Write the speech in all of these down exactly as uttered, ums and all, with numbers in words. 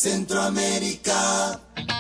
Centroamérica.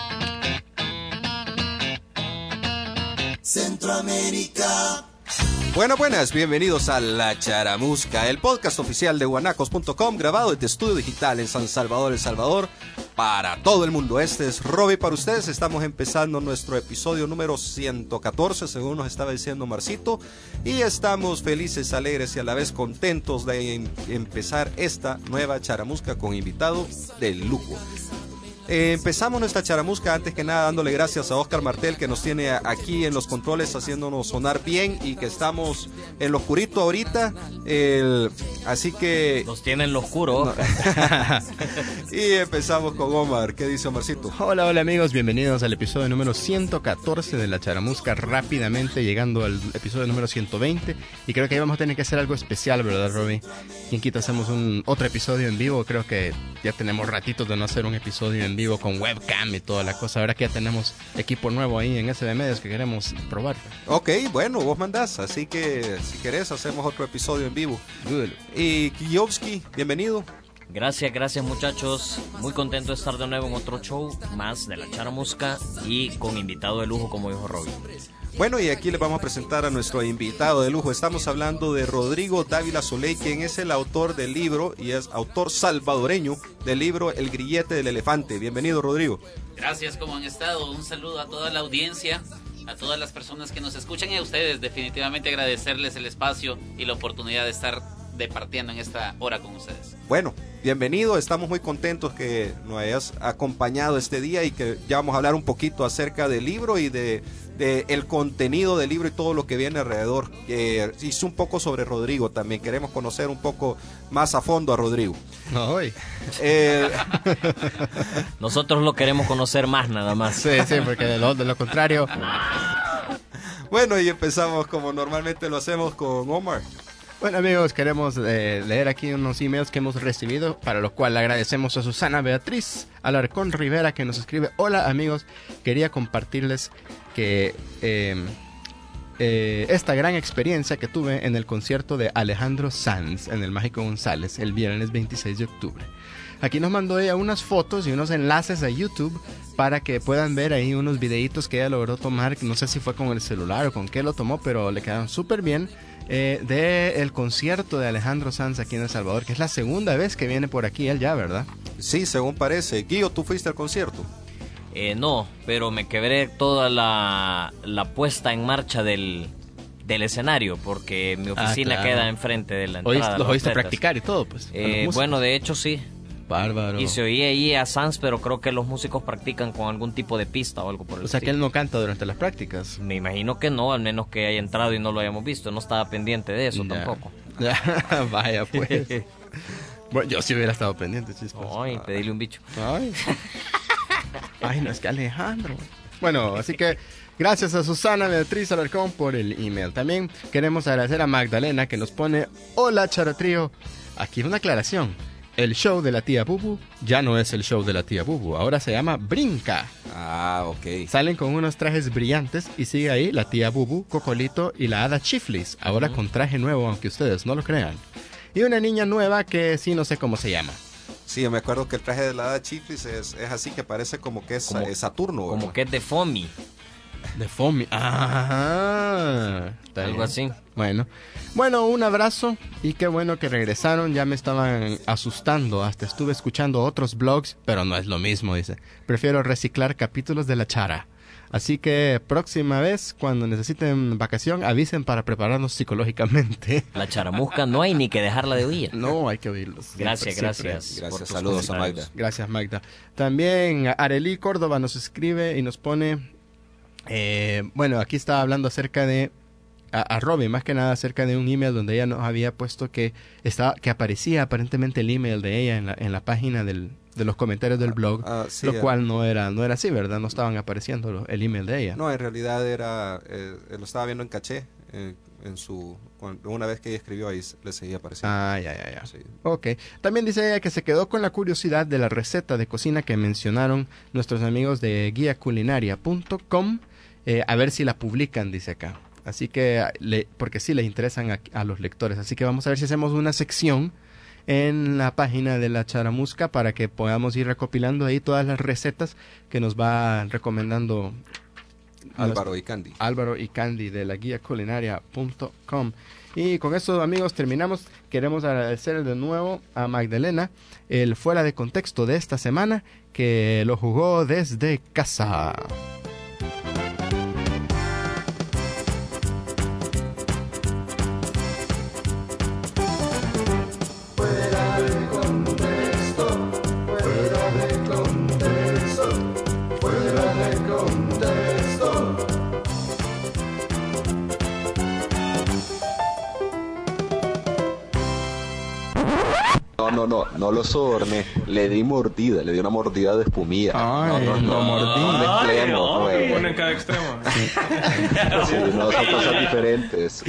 Centroamérica. Buenas, buenas, bienvenidos a La Charamusca, el podcast oficial de guanacos punto com, grabado desde Estudio Digital en San Salvador, El Salvador, para todo el mundo. Este es Robbie para ustedes. Estamos empezando nuestro episodio número ciento catorce, según nos estaba diciendo Marcito, y estamos felices, alegres y a la vez contentos de em- empezar esta nueva Charamusca con invitado de lujo. Eh, empezamos nuestra charamusca antes que nada dándole gracias a Oscar Martel, que nos tiene aquí en los controles haciéndonos sonar bien y que estamos en lo oscurito ahorita, el, así que nos tiene en lo oscuro, Oscar. No. Y empezamos con Omar. ¿Qué dice Omarcito? Hola, hola amigos, bienvenidos al episodio número ciento catorce de La Charamusca, rápidamente llegando al episodio número ciento veinte, y creo que ahí vamos a tener que hacer algo especial, ¿verdad, Robbie? Quien quita hacemos un otro episodio en vivo. Creo que ya tenemos ratitos de no hacer un episodio en vivo con webcam y toda la cosa. Ahora que ya tenemos equipo nuevo ahí en S B Medios que queremos probar. Ok, bueno, vos mandás, así que si querés hacemos otro episodio en vivo. Good. Y Kijovsky, bienvenido. Gracias, gracias muchachos. Muy contento de estar de nuevo en otro show más de La Charamusca y con invitado de lujo, como dijo Robbie. Bueno, y aquí les vamos a presentar a nuestro invitado de lujo. Estamos hablando de Rodrigo Dávila Soleil, quien es el autor del libro y es autor salvadoreño del libro El grillete del elefante. Bienvenido, Rodrigo. Gracias, ¿cómo han estado? Un saludo a toda la audiencia, a todas las personas que nos escuchan y a ustedes. Definitivamente agradecerles el espacio y la oportunidad de estar departiendo en esta hora con ustedes. Bueno, bienvenido, estamos muy contentos que nos hayas acompañado este día y que ya vamos a hablar un poquito acerca del libro y de, de el contenido del libro y todo lo que viene alrededor. Que hizo un poco sobre Rodrigo también, queremos conocer un poco más a fondo a Rodrigo. No, eh, Nosotros lo queremos conocer más nada más. Sí, sí, porque de lo, de lo contrario. Bueno, y empezamos como normalmente lo hacemos con Omar. Bueno amigos, queremos eh, leer aquí unos emails que hemos recibido, para lo cual le agradecemos a Susana Beatriz Alarcón Rivera, que nos escribe: hola amigos, quería compartirles que eh, eh, esta gran experiencia que tuve en el concierto de Alejandro Sanz en el Mágico González el viernes veintiséis de octubre. Aquí nos mandó ella unas fotos y unos enlaces a YouTube para que puedan ver ahí unos videitos que ella logró tomar. No sé si fue con el celular o con qué lo tomó, pero le quedaron súper bien. Eh, de el concierto de Alejandro Sanz aquí en El Salvador, que es la segunda vez que viene por aquí él ya, ¿verdad? Sí, según parece. Guillo, ¿tú fuiste al concierto? Eh, no, pero me quebré toda la, la puesta en marcha del, del escenario, porque mi oficina ah, claro. queda enfrente de la entrada. ¿Oíste, de los oíste atletas. practicar y todo, pues? Eh, bueno, de hecho sí. Bárbaro. Y se oía ahí a Sanz, pero creo que los músicos practican con algún tipo de pista o algo por el O sea, estilo. que él no canta durante las prácticas. Me imagino que no, al menos que haya entrado y no lo hayamos visto. No estaba pendiente de eso Ya. tampoco. Vaya, pues. Bueno, yo sí hubiera estado pendiente, chispas. Ay, pedirle un bicho. Ay. Ay, no, es que Alejandro. Bueno, así que gracias a Susana Beatriz Alarcón por el email. También queremos agradecer a Magdalena, que nos pone: hola Charatrío. Aquí una aclaración. El show de la tía Bubu ya no es el show de la tía Bubu, ahora se llama Brinca. Ah, ok. Salen con unos trajes brillantes y sigue ahí la tía Bubu, Cocolito y la hada Chiflis, ahora uh-huh. con traje nuevo, aunque ustedes no lo crean. Y una niña nueva que sí no sé cómo se llama. Sí, me acuerdo que el traje de la hada Chiflis es, es así, que parece como que es, como, es Saturno. Como ¿verdad? que es de Fomi. De Fomi. Ah, algo bien. así. Bueno, bueno, un abrazo y qué bueno que regresaron. Ya me estaban asustando, hasta estuve escuchando otros blogs, pero no es lo mismo, dice. Prefiero reciclar capítulos de La Chara. Así que próxima vez, cuando necesiten vacación, avisen para prepararnos psicológicamente. La Charamusca no hay ni que dejarla de oír. No, hay que oírlos. Gracias, siempre, gracias. Siempre. Gracias, saludos a Magda. Gracias, Magda. También Arely Córdoba nos escribe y nos pone... Eh, bueno, aquí estaba hablando acerca de a, a Robin, más que nada acerca de un email donde ella nos había puesto que estaba que aparecía aparentemente el email de ella en la, en la página del, de los comentarios del blog, ah, sí, lo ah. cual no era no era así, ¿verdad? No estaban apareciendo lo, el email de ella. No, en realidad era eh, lo estaba viendo en caché, eh, en su cuando, una vez que ella escribió ahí le seguía apareciendo. Ah, ya, ya, ya. Sí. Ok. También dice ella que se quedó con la curiosidad de la receta de cocina que mencionaron nuestros amigos de guía culinaria punto com. Eh, a ver si la publican, dice acá. Así que, le, porque sí les interesan a, a los lectores. Así que vamos a ver si hacemos una sección en la página de La Charamusca para que podamos ir recopilando ahí todas las recetas que nos va recomendando Álvaro y Candy. Álvaro y Candy de la guía culinaria punto com. Y con esto, amigos, terminamos. Queremos agradecer de nuevo a Magdalena el fuera de contexto de esta semana, que lo jugó desde casa. No, no, no, no lo soborné, le di mordida, le di una mordida de espumilla. Ay, no, no, lo no, mordí. no mezclemos, güey. Uno en cada extremo. Sí, no, son cosas diferentes.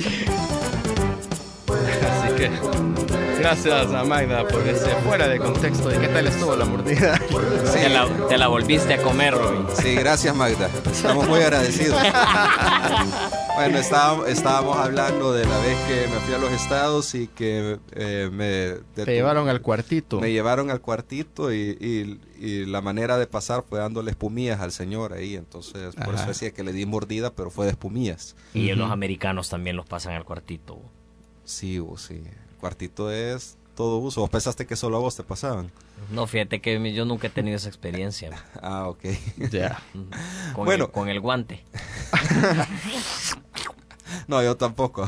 Así que gracias a Magda por ese fuera de contexto. ¿Y qué tal estuvo la mordida? Sí. Te, la, te la volviste a comer, Robin. Sí, gracias, Magda. Estamos muy agradecidos. Bueno, estábamos, estábamos hablando de la vez que me fui a los estados y que eh, me... Te llevaron al cuartito. Me llevaron al cuartito y, y, y la manera de pasar fue dándole espumillas al señor ahí. Entonces, por Ajá. eso decía que le di mordida, pero fue de espumillas. Y Ujú. los americanos también los pasan al cuartito. Sí, oh, sí. El cuartito es todo uso. ¿Vos pensaste que solo a vos te pasaban? No, fíjate que yo nunca he tenido esa experiencia. Ah, ok. Ya. Con, Bueno. el, con el guante. No, yo tampoco.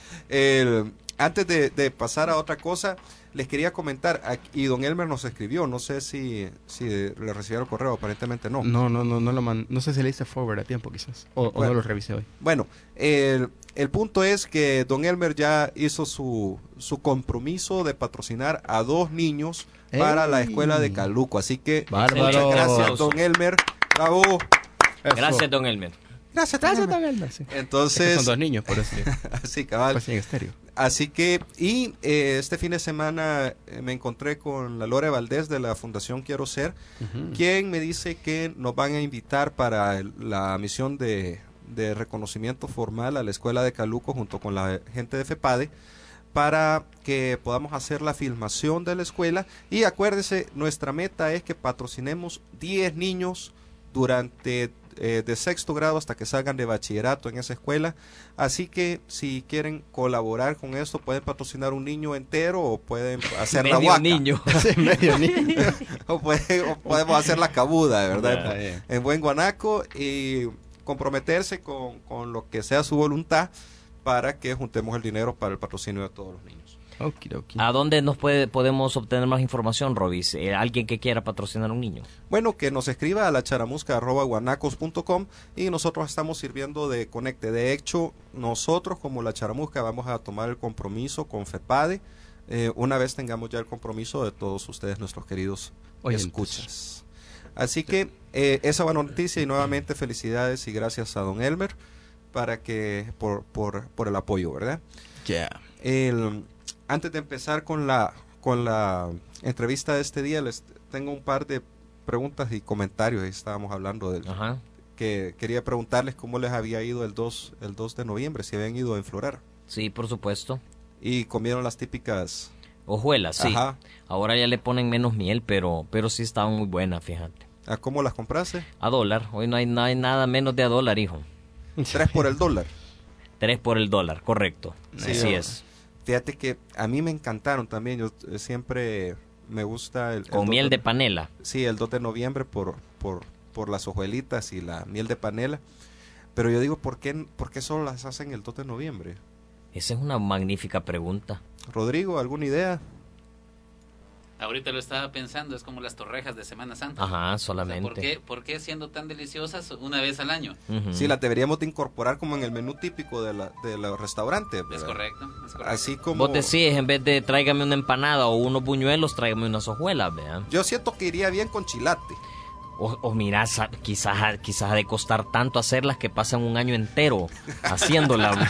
El, antes de, de pasar a otra cosa, les quería comentar, aquí- y don Elmer nos escribió, no sé si, si le recibieron el correo, aparentemente no. No, no, no, no lo man- no sé si le hice forward a tiempo quizás. O, o Bueno. no lo revisé hoy. Bueno, el, el punto es que don Elmer ya hizo su, su compromiso de patrocinar a dos niños para ¡Ey! la escuela de Caluco. Así que Bárbaro. muchas gracias, don Elmer. Bravo. Eso. Gracias, don Elmer. Gracias, Gracias, don Elmer. don Elmer, sí. Es que Entonces, son dos niños, por eso. así cabal. Pues en estéreo. Así que, y eh, este fin de semana eh, me encontré con la Lore Valdés de la Fundación Quiero Ser, Ujú. quien me dice que nos van a invitar para el- la misión de, de reconocimiento formal a la Escuela de Caluco junto con la gente de FEPADE para que podamos hacer la filmación de la escuela. Y acuérdense, nuestra meta es que patrocinemos diez niños durante eh, de sexto grado hasta que salgan de bachillerato en esa escuela. Así que si quieren colaborar con esto, pueden patrocinar un niño entero o pueden hacer la Medio huaca. niño. Sí, medio niño. o, puede- o podemos hacer la cabuda, de verdad, Está bien. en buen guanaco, y comprometerse con, con lo que sea su voluntad para que juntemos el dinero para el patrocinio de todos los niños. Okidoki. ¿A dónde nos puede, podemos obtener más información, Robis? Eh, alguien que quiera patrocinar a un niño. Bueno, que nos escriba a la charamusca arroba guanacos punto com y nosotros estamos sirviendo de conecte. De hecho, nosotros como la Charamusca vamos a tomar el compromiso con FEPADE eh, una vez tengamos ya el compromiso de todos ustedes, nuestros queridos Oyentes. escuchas. Así que eh, esa buena noticia y nuevamente felicidades y gracias a don Elmer para que por, por, por el apoyo, ¿verdad? Ya. El, antes de empezar con la con la entrevista de este día, les tengo un par de preguntas y comentarios. Ahí estábamos hablando del Ajá. que quería preguntarles cómo les había ido el dos el dos de noviembre, si habían ido a enflorar Sí, por supuesto. y comieron las típicas. Hojuelas, sí. Ajá. Ahora ya le ponen menos miel, pero pero sí estaban muy buenas, fíjate. ¿A cómo las compraste? A dólar. Hoy no hay, no hay nada menos de a dólar, hijo. Tres por el dólar. Tres por el dólar, correcto. Sí, Así yo- es. Fíjate que a mí me encantaron también. Yo eh, siempre me gusta el, el Con dos miel de panela. Sí, el dos de noviembre por, por, por las hojuelitas y la miel de panela. Pero yo digo, ¿por qué, ¿por qué solo las hacen el dos de noviembre? Esa es una magnífica pregunta. Rodrigo, ¿alguna idea? Ahorita lo estaba pensando, es como las torrejas de Semana Santa. Ajá, O sea, solamente. ¿por qué, ¿Por qué siendo tan deliciosas una vez al año? Ujú. Sí, las deberíamos de incorporar como en el menú típico de, la, de los restaurantes. Es ¿verdad? correcto, es correcto. Así como... Vos decís, en vez de tráigame una empanada o unos buñuelos, tráigame unas hojuelas, ¿vea? Yo siento que iría bien con chilate. O, o mira, sa- quizás, quizás ha de costar tanto hacerlas que pasan un año entero haciéndolas.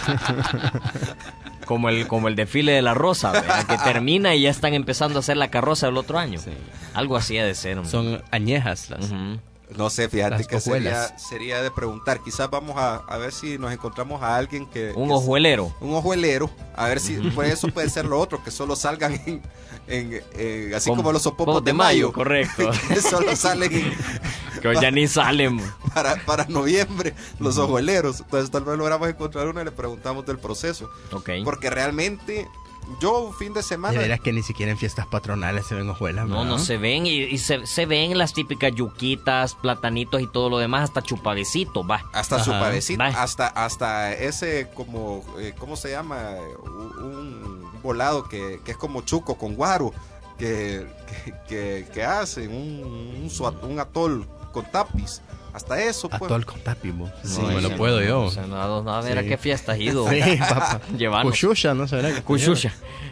como el como el desfile de la rosa, ¿vea? Que termina y ya están empezando a hacer la carroza del otro año. Sí. Algo así ha de ser. hombre. Son añejas las. Ujú. No sé, fíjate Las que sería, hojuelas. sería de preguntar. Quizás vamos a, a ver si nos encontramos a alguien que... Un que ojuelero. Un ojuelero. A ver si... Por eso puede ser lo otro, que solo salgan en... en, en- así como, Como los sopopos popos de de mayo. mayo, correcto. Que solo salen en- Que hoy ya ni salen. para, para noviembre los ojueleros. Entonces tal vez logramos encontrar uno y le preguntamos del proceso. Ok. Porque realmente... Yo un fin de De semana... veras que ni siquiera en fiestas patronales se ven hojuelas. No, ¿verdad? no se ven y, y se, se ven las típicas yuquitas, platanitos y todo lo demás, hasta chupavecitos, va. Hasta su Ajá. pavecito, Bye. hasta, hasta ese como, eh, ¿cómo se llama? Un, un volado que, que es como chuco con guaro, que, que, que, que hacen, un, un, sua- un atol con tapiz. Hasta eso, pues. Atol con tapi, vos. Sí, no me lo ese puedo no, yo. o sea, no, no, a ver Sí. a qué fiesta has ido. Sí, papá. Llevanos. Cuchucha, ¿no será? que- Cuchucha.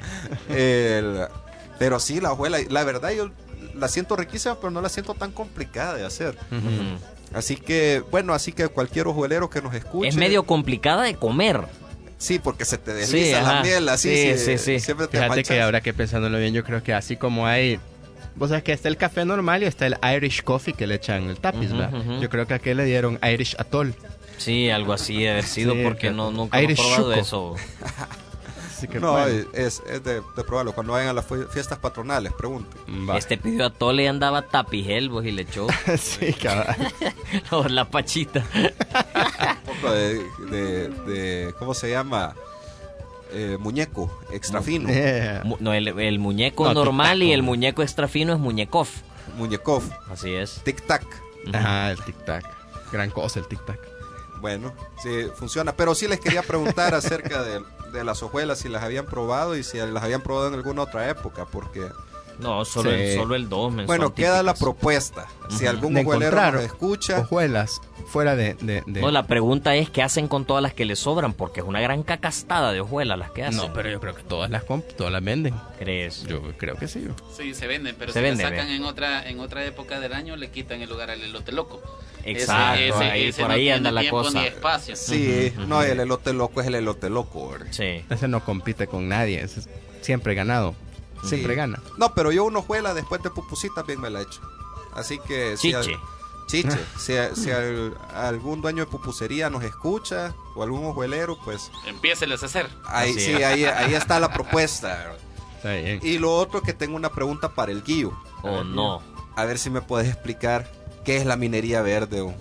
El- pero sí, la hojuela, la verdad yo la siento riquísima, pero no la siento tan complicada de hacer. Ujú. Así que, bueno, así que cualquier hojuelero que nos escuche. Es medio complicada de comer. Sí, porque se te Sí, desliza la ajá. miel, así. Sí, se- sí, sí. Siempre te Fíjate manchas. que ahora que pensándolo bien, yo creo que así como hay... Vos sabés que está el café normal y está el Irish Coffee que le echan el tapiz, Ujú, ¿verdad? ujú. Yo creo que a aquel le dieron Irish Atoll. Sí, algo así de haber sido Sí, porque que- no, nunca hemos Irish probado chuco. eso. Así que No, bueno. es, es de, de probarlo. Cuando vayan a las fue- fiestas patronales, pregunten. Va. Este pidió a Tole y andaba tapigel, vos, y le echó Sí, cabal. o la pachita. Un poco de, de, de- ¿cómo se llama? Eh, muñeco, extra fino. Yeah. Mu- No, el, el muñeco No, normal y tic-tac, el ¿no? muñeco extra fino es muñecov. Muñecov, Así es. tic-tac. Ajá, el tic-tac. Gran cosa el tic-tac. Bueno, sí, funciona. Pero sí les quería preguntar acerca de, de las hojuelas, si las habían probado y si las habían probado en alguna otra época, porque... No, solo, Sí. el, solo el dos. men, Bueno, son queda la típicas. propuesta. Si Ujú. algún De hojuelero encontrar nos escucha... hojuelas fuera de... de, de- No, la pregunta es qué hacen con todas las que les sobran, porque es una gran cacastada de hojuelas las que hacen. No, pero yo creo que todas las comp todas las venden. ¿Crees? Yo creo que sí. Sí, se venden, pero Se si vende, la sacan ve. en otra en otra época del año le quitan el lugar al elote loco. Exacto, ahí- por no ahí tiene anda la tiempo cosa. ni espacio. Sí, Ujú, no, ujú. el elote loco es el elote loco, ¿verdad? Sí. Ese no compite con nadie. Ese es siempre ganado. Siempre Sí. gana. No, pero yo una hojuela después de pupusí también me la he hecho. Así que... si Chiche. al- chiche. Si, si al- algún dueño de pupusería nos escucha o algún hojuelero, pues Empiéceles a hacer. ahí Así sí, es. ahí, ahí está la propuesta. Está bien. Y lo otro que tengo una pregunta para el Guillo. O no. A ver si me puedes explicar qué es la minería verde. o-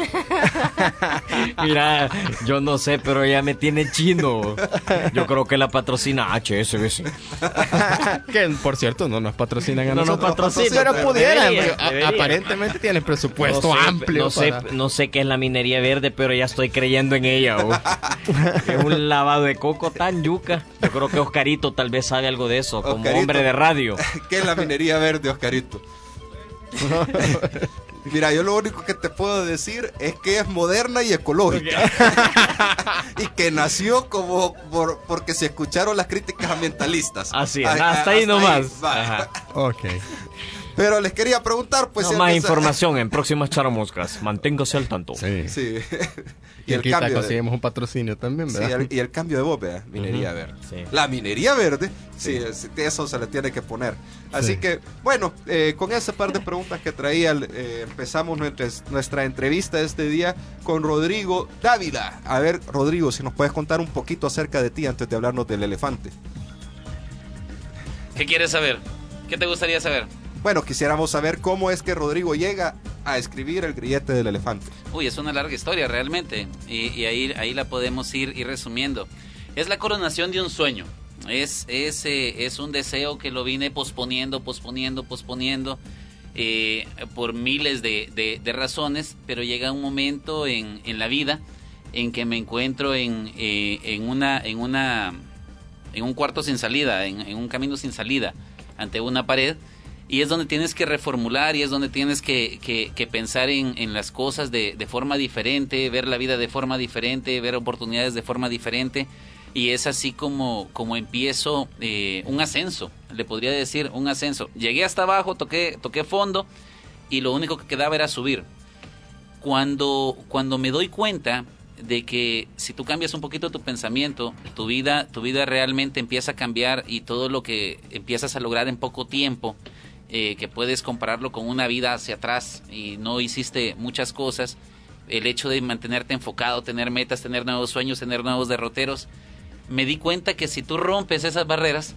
Mira, yo no sé, pero ella me tiene chino. Yo creo que la patrocina H S B C. Que por cierto no nos patrocinan a No nos nosotros. patrocinan, pero pero pudieran. deberían, porque a- deberían. Aparentemente tienen presupuesto no sé, amplio. No sé, para- no sé qué es la minería verde, pero ya estoy creyendo en ella. oh. Es un lavado de coco tan yuca. Yo creo que Oscarito tal vez sabe algo de eso, como Oscarito. hombre de radio. ¿Qué es la minería verde, Oscarito? Mira, yo lo único que te puedo decir es que es moderna y ecológica. Y que nació como por, porque se escucharon las críticas ambientalistas. Así es, Ah, hasta ahí nomás. va. Ajá. Ok. Pero les quería preguntar, pues... No, si más alguien sa- información en próximas charamoscas. Manténgase al tanto. Sí. Sí. Y, y el aquí cambio de... conseguimos un patrocinio también, Sí, ¿verdad? el- y el cambio de voz, vea, minería Ujú, verde. sí. La minería verde, sí, es- eso se le tiene que poner. Así Sí. que, bueno, eh, con ese par de preguntas que traía, eh, empezamos nuestra, nuestra entrevista este día con Rodrigo Dávila. A ver, Rodrigo, si nos puedes contar un poquito acerca de ti antes de hablarnos del elefante. ¿Qué quieres saber? ¿Qué te gustaría saber? Bueno, quisiéramos saber cómo es que Rodrigo llega a escribir El grillete del elefante. Uy, es una larga historia realmente. Y, y ahí, ahí la podemos ir, ir resumiendo. Es la coronación de un sueño. Es, es, eh, es un deseo que lo vine posponiendo, posponiendo, posponiendo. eh, por miles de, de, de razones. Pero llega un momento en, en la vida en que me encuentro en, eh, en, una, en, una, en un cuarto sin salida, en, en un camino sin salida, ante una pared. Y es donde tienes que reformular y es donde tienes que, que, que pensar en, en las cosas de, de forma diferente, ver la vida de forma diferente, ver oportunidades de forma diferente. Y es así como, como empiezo eh, un ascenso, le podría decir un ascenso. Llegué hasta abajo, toqué, toqué fondo y lo único que quedaba era subir. Cuando, cuando me doy cuenta de que si tú cambias un poquito tu pensamiento, tu vida, tu vida realmente empieza a cambiar y todo lo que empiezas a lograr en poco tiempo eh, que puedes compararlo con una vida hacia atrás y no hiciste muchas cosas, el hecho de mantenerte enfocado, tener metas, tener nuevos sueños, tener nuevos derroteros, me di cuenta que si tú rompes esas barreras,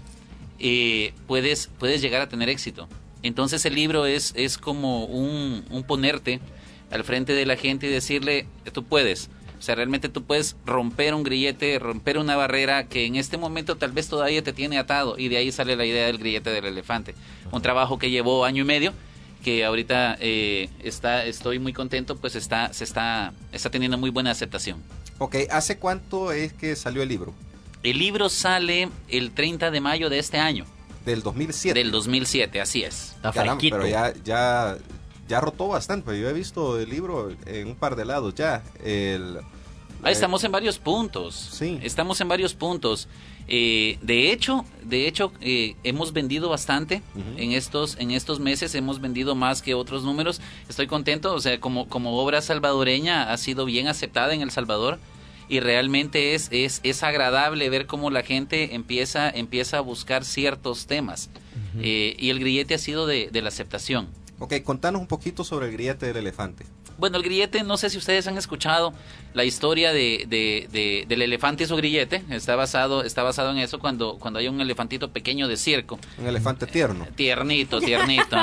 eh, puedes, puedes llegar a tener éxito. Entonces el libro es, es como un, un ponerte al frente de la gente y decirle, tú puedes. O sea, realmente tú puedes romper un grillete, romper una barrera que en este momento tal vez todavía te tiene atado, y de ahí sale la idea del grillete del elefante. Un trabajo que llevó año y medio, que ahorita eh, está, estoy muy contento, pues está, se está, está teniendo muy buena aceptación. Ok, ¿hace cuánto es que salió el libro? El libro sale el treinta de mayo de este año. Del dos mil siete. Del dos mil siete, así es. Está Caramba, fresquito. pero ya, ya, ya rotó bastante. Yo he visto el libro en un par de lados ya. El, Ah, estamos en varios puntos. Sí. Estamos en varios puntos. Eh, de hecho, de hecho eh, hemos vendido bastante uh-huh. en estos en estos meses. Hemos vendido más que otros números. Estoy contento. O sea, como como obra salvadoreña ha sido bien aceptada en El Salvador. Y realmente es, es, es agradable ver cómo la gente empieza, empieza a buscar ciertos temas. Uh-huh. Eh, y el grillete ha sido de, de la aceptación. Ok, contanos un poquito sobre el grillete del elefante. Bueno, el grillete, no sé si ustedes han escuchado la historia de, de, de, del elefante y su grillete. Está basado, está basado en eso, cuando, cuando hay un elefantito pequeño de circo. Un elefante tierno. Eh, tiernito, tiernito.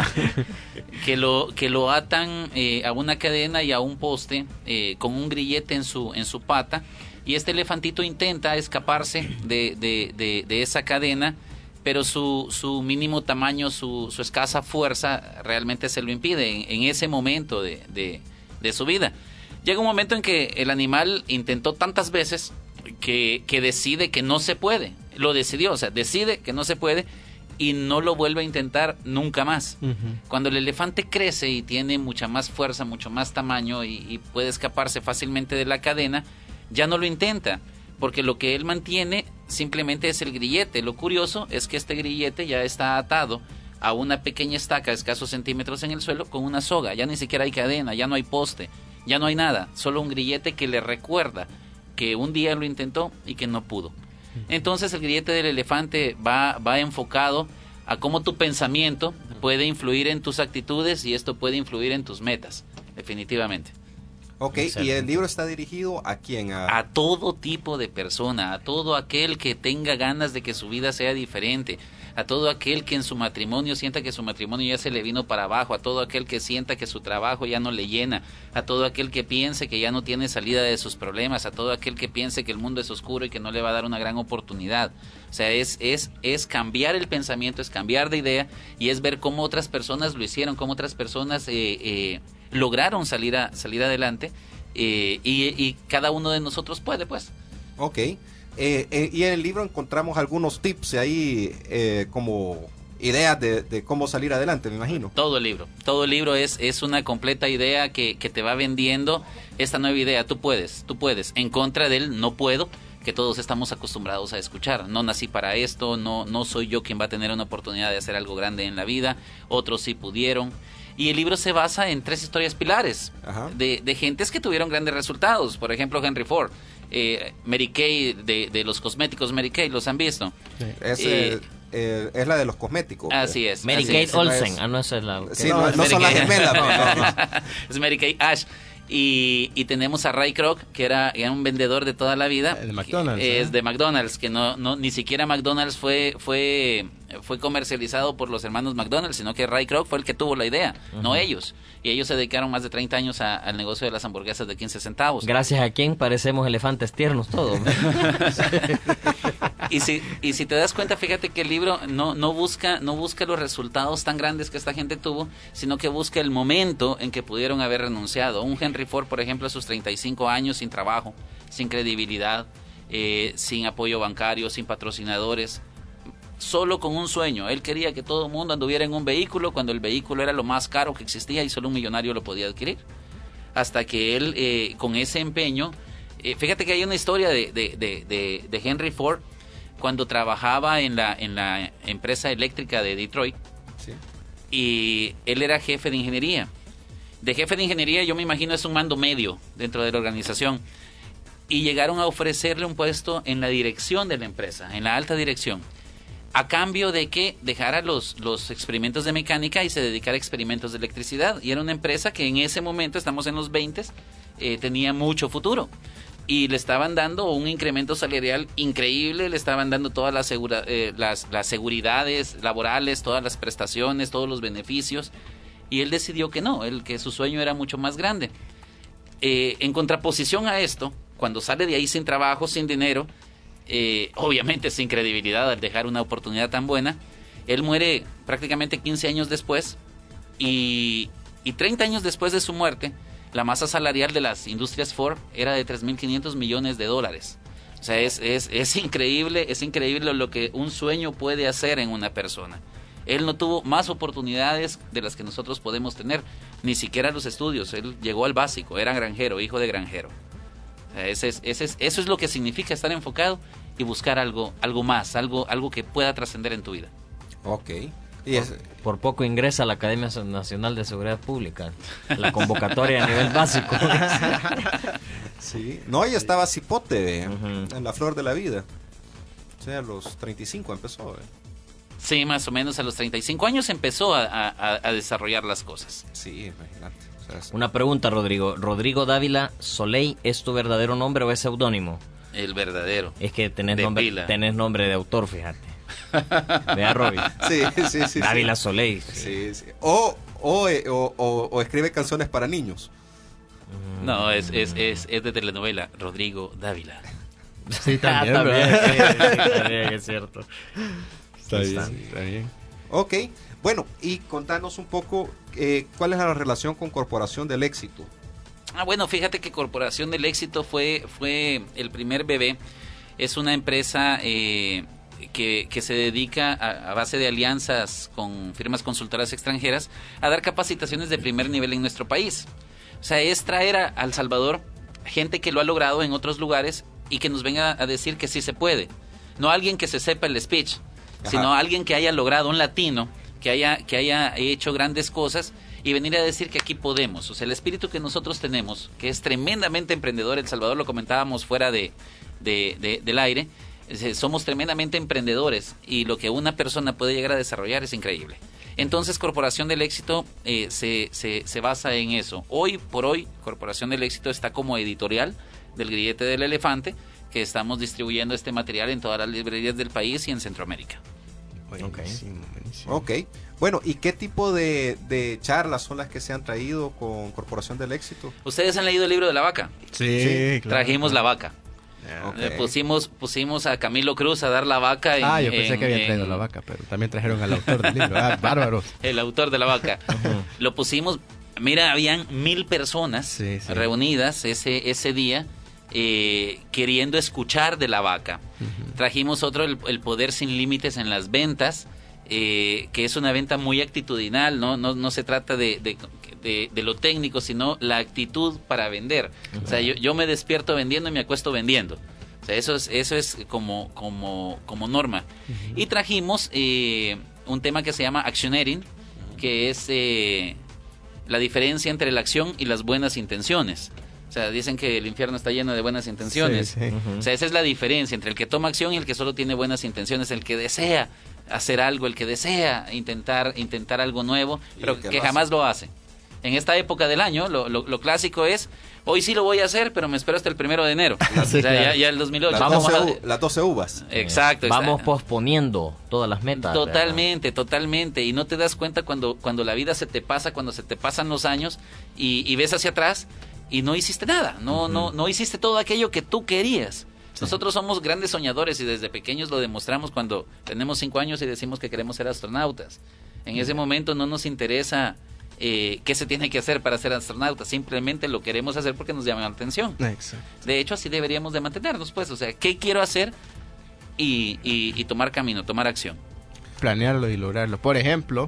que, lo, que lo atan eh, a una cadena y a un poste eh, con un grillete en su, en su pata. Y este elefantito intenta escaparse de, de, de, de esa cadena, pero su, su mínimo tamaño, su, su escasa fuerza realmente se lo impide en, en ese momento de, de, de su vida. Llega un momento en que el animal intentó tantas veces que, que decide que no se puede. Lo decidió, o sea, decide que no se puede y no lo vuelve a intentar nunca más. Uh-huh. Cuando el elefante crece y tiene mucha más fuerza, mucho más tamaño y, y puede escaparse fácilmente de la cadena, ya no lo intenta, porque lo que él mantiene simplemente es el grillete. Lo curioso es que este grillete ya está atado a una pequeña estaca de escasos centímetros en el suelo con una soga. Ya ni siquiera hay cadena, ya no hay poste, ya no hay nada, solo un grillete que le recuerda que un día lo intentó y que no pudo. Entonces el grillete del elefante va, va enfocado a cómo tu pensamiento puede influir en tus actitudes, y esto puede influir en tus metas, definitivamente. Ok, ¿y el libro está dirigido a quién? A... a todo tipo de persona, a todo aquel que tenga ganas de que su vida sea diferente, a todo aquel que en su matrimonio sienta que su matrimonio ya se le vino para abajo, a todo aquel que sienta que su trabajo ya no le llena, a todo aquel que piense que ya no tiene salida de sus problemas, a todo aquel que piense que el mundo es oscuro y que no le va a dar una gran oportunidad. O sea, es, es, es cambiar el pensamiento, es cambiar de idea, y es ver cómo otras personas lo hicieron, cómo otras personas eh, eh, lograron salir, a, salir adelante, eh, y, y cada uno de nosotros puede, pues. Ok. Eh, eh, y en el libro encontramos algunos tips ahí, eh, como ideas de, de cómo salir adelante, me imagino. Todo el libro, todo el libro es, es una completa idea que, que te va vendiendo esta nueva idea. Tú puedes, tú puedes, en contra del no puedo, que todos estamos acostumbrados a escuchar. No nací para esto, no, no soy yo quien va a tener una oportunidad de hacer algo grande en la vida, otros sí pudieron. Y el libro se basa en tres historias pilares de, de gentes que tuvieron grandes resultados. Por ejemplo, Henry Ford, eh, Mary Kay, de, de los cosméticos Mary Kay, ¿los han visto? Sí. Es, eh, eh, es la de los cosméticos. Así es. Mary Kay Olsen. Ah, no, esa es la... Sí, no, no, no son las gemelas. No, no, no. Es Mary Kay Ash. Y, y tenemos a Ray Kroc, que era, era un vendedor de toda la vida. De McDonald's. Que, ¿eh? Es de McDonald's, que no, no ni siquiera McDonald's fue fue fue comercializado por los hermanos McDonald's, sino que Ray Kroc fue el que tuvo la idea, uh-huh. no ellos. Y ellos se dedicaron más de treinta años a, al negocio de las hamburguesas de quince centavos. Gracias a quien parecemos elefantes tiernos todos. y si y si te das cuenta, fíjate que el libro no no busca no busca los resultados tan grandes que esta gente tuvo, sino que busca el momento en que pudieron haber renunciado. Un Henry Ford, por ejemplo, a sus treinta y cinco años, sin trabajo, sin credibilidad, eh, sin apoyo bancario, sin patrocinadores, solo con un sueño. Él quería que todo el mundo anduviera en un vehículo, cuando el vehículo era lo más caro que existía y solo un millonario lo podía adquirir. Hasta que él, eh, con ese empeño, eh, fíjate que hay una historia de, de, de, de, de Henry Ford cuando trabajaba en la, en la empresa eléctrica de Detroit. Sí. Y él era jefe de ingeniería. De jefe de ingeniería, yo me imagino, es un mando medio dentro de la organización. Y llegaron a ofrecerle un puesto en la dirección de la empresa, en la alta dirección. a cambio de que dejara los, los experimentos de mecánica y se dedicara a experimentos de electricidad. Y era una empresa que en ese momento, estamos en los veinte, eh, tenía mucho futuro. Y le estaban dando un incremento salarial increíble, le estaban dando todas las, segura, eh, las, las seguridades laborales, todas las prestaciones, todos los beneficios. Y él decidió que no, él, que su sueño era mucho más grande. Eh, en contraposición a esto, cuando sale de ahí sin trabajo, sin dinero, eh, obviamente sin credibilidad al dejar una oportunidad tan buena, él muere prácticamente quince años después y, y treinta años después de su muerte, la masa salarial de las industrias Ford era de tres mil quinientos millones de dólares. O sea, es, es, es increíble, es increíble lo que un sueño puede hacer en una persona. Él no tuvo más oportunidades de las que nosotros podemos tener, ni siquiera los estudios. Él llegó al básico, era granjero, hijo de granjero. O sea, ese es, ese es, eso es lo que significa estar enfocado y buscar algo, algo más, algo, algo que pueda trascender en tu vida. Ok. Y es, Por poco ingresa a la Academia Nacional de Seguridad Pública, la convocatoria a nivel básico. sí. No, y estaba cipote, Ujú. en la flor de la vida. O sea, a los treinta y cinco empezó. ¿eh? Sí, más o menos a los treinta y cinco años empezó a, a, a desarrollar las cosas. Sí, imagínate. O sea, es- Una pregunta, Rodrigo. ¿Rodrigo Dávila Soleil es tu verdadero nombre o es seudónimo? El verdadero. Es que tenés De nombre, pila. tenés nombre de autor, fíjate. Vea, Robbie. Sí, sí, sí. Dávila sí. Soleil. Sí, sí. O, o, eh, o, o- o escribe canciones para niños. No, es, es, es, es de telenovela. Rodrigo Dávila. Sí, también, Ah, también, ¿verdad? sí, sí, también, es cierto. Está bien, Está. está bien. Ok. Bueno, y contanos un poco eh, cuál es la relación con Corporación del Éxito. Ah, bueno, fíjate que Corporación del Éxito fue, fue el primer bebé. Es una empresa eh, que, que se dedica a, a base de alianzas con firmas consultoras extranjeras a dar capacitaciones de primer nivel en nuestro país. O sea, es traer a, a El Salvador gente que lo ha logrado en otros lugares y que nos venga a decir que sí se puede. No alguien que se sepa el speech, Ajá. sino alguien que haya logrado, un latino, que haya, que haya hecho grandes cosas y venir a decir que aquí podemos. O sea, el espíritu que nosotros tenemos, que es tremendamente emprendedor, El Salvador lo comentábamos fuera de, de, de, del aire, es, somos tremendamente emprendedores y lo que una persona puede llegar a desarrollar es increíble. Entonces, Corporación del Éxito eh, se, se, se basa en eso. Hoy por hoy, Corporación del Éxito está como editorial del Grillete del Elefante, que estamos distribuyendo este material en todas las librerías del país y en Centroamérica. Buenísimo, buenísimo. Ok. Bueno, ¿y qué tipo de, de charlas son las que se han traído con Corporación del Éxito? ¿Ustedes han leído el libro de la vaca? Sí, Sí, claro. Trajimos la vaca. Ya. Ok. Eh, pusimos, pusimos a Camilo Cruz a dar la vaca. En, Ah, yo pensé en- que habían traído en- la vaca, pero también trajeron al autor del libro. Ah, bárbaros. El autor de la vaca. Lo pusimos, mira, habían mil personas Sí, sí. reunidas ese, ese día eh, queriendo escuchar de la vaca. Trajimos otro, el, el poder sin límites en las ventas, eh, que es una venta muy actitudinal, no, no, no se trata de, de, de, de lo técnico, sino la actitud para vender. O sea, yo, yo me despierto vendiendo y me acuesto vendiendo. O sea, eso es, eso es como, como, como norma. Y trajimos eh, un tema que se llama actioneering, que es eh, la diferencia entre la acción y las buenas intenciones. O sea, dicen que el infierno está lleno de buenas intenciones. Sí, sí. Ujú. O sea, esa es la diferencia entre el que toma acción y el que solo tiene buenas intenciones, el que desea hacer algo, el que desea intentar intentar algo nuevo, Y pero el que, que lo jamás lo hace. En esta época del año, lo, lo, lo clásico es, hoy sí lo voy a hacer, pero me espero hasta el primero de enero. Sí, o sea, claro. ya, ya el dos mil ocho. Las, Vamos doce, a- u- las doce uvas. Exacto. Vamos está- posponiendo todas las metas. ¿verdad? Totalmente, totalmente. Y no te das cuenta cuando, cuando la vida se te pasa, cuando se te pasan los años y, y ves hacia atrás y no hiciste nada. No, no, no hiciste todo aquello que tú querías. Nosotros somos grandes soñadores y desde pequeños lo demostramos cuando tenemos cinco años y decimos que queremos ser astronautas. En ese momento no nos interesa eh, qué se tiene que hacer para ser astronauta. Simplemente lo queremos hacer porque nos llama la atención. Exacto. De hecho, así deberíamos de mantenernos, pues. O sea, ¿qué quiero hacer? Y, y, y tomar camino, tomar acción. Planearlo y lograrlo. Por ejemplo,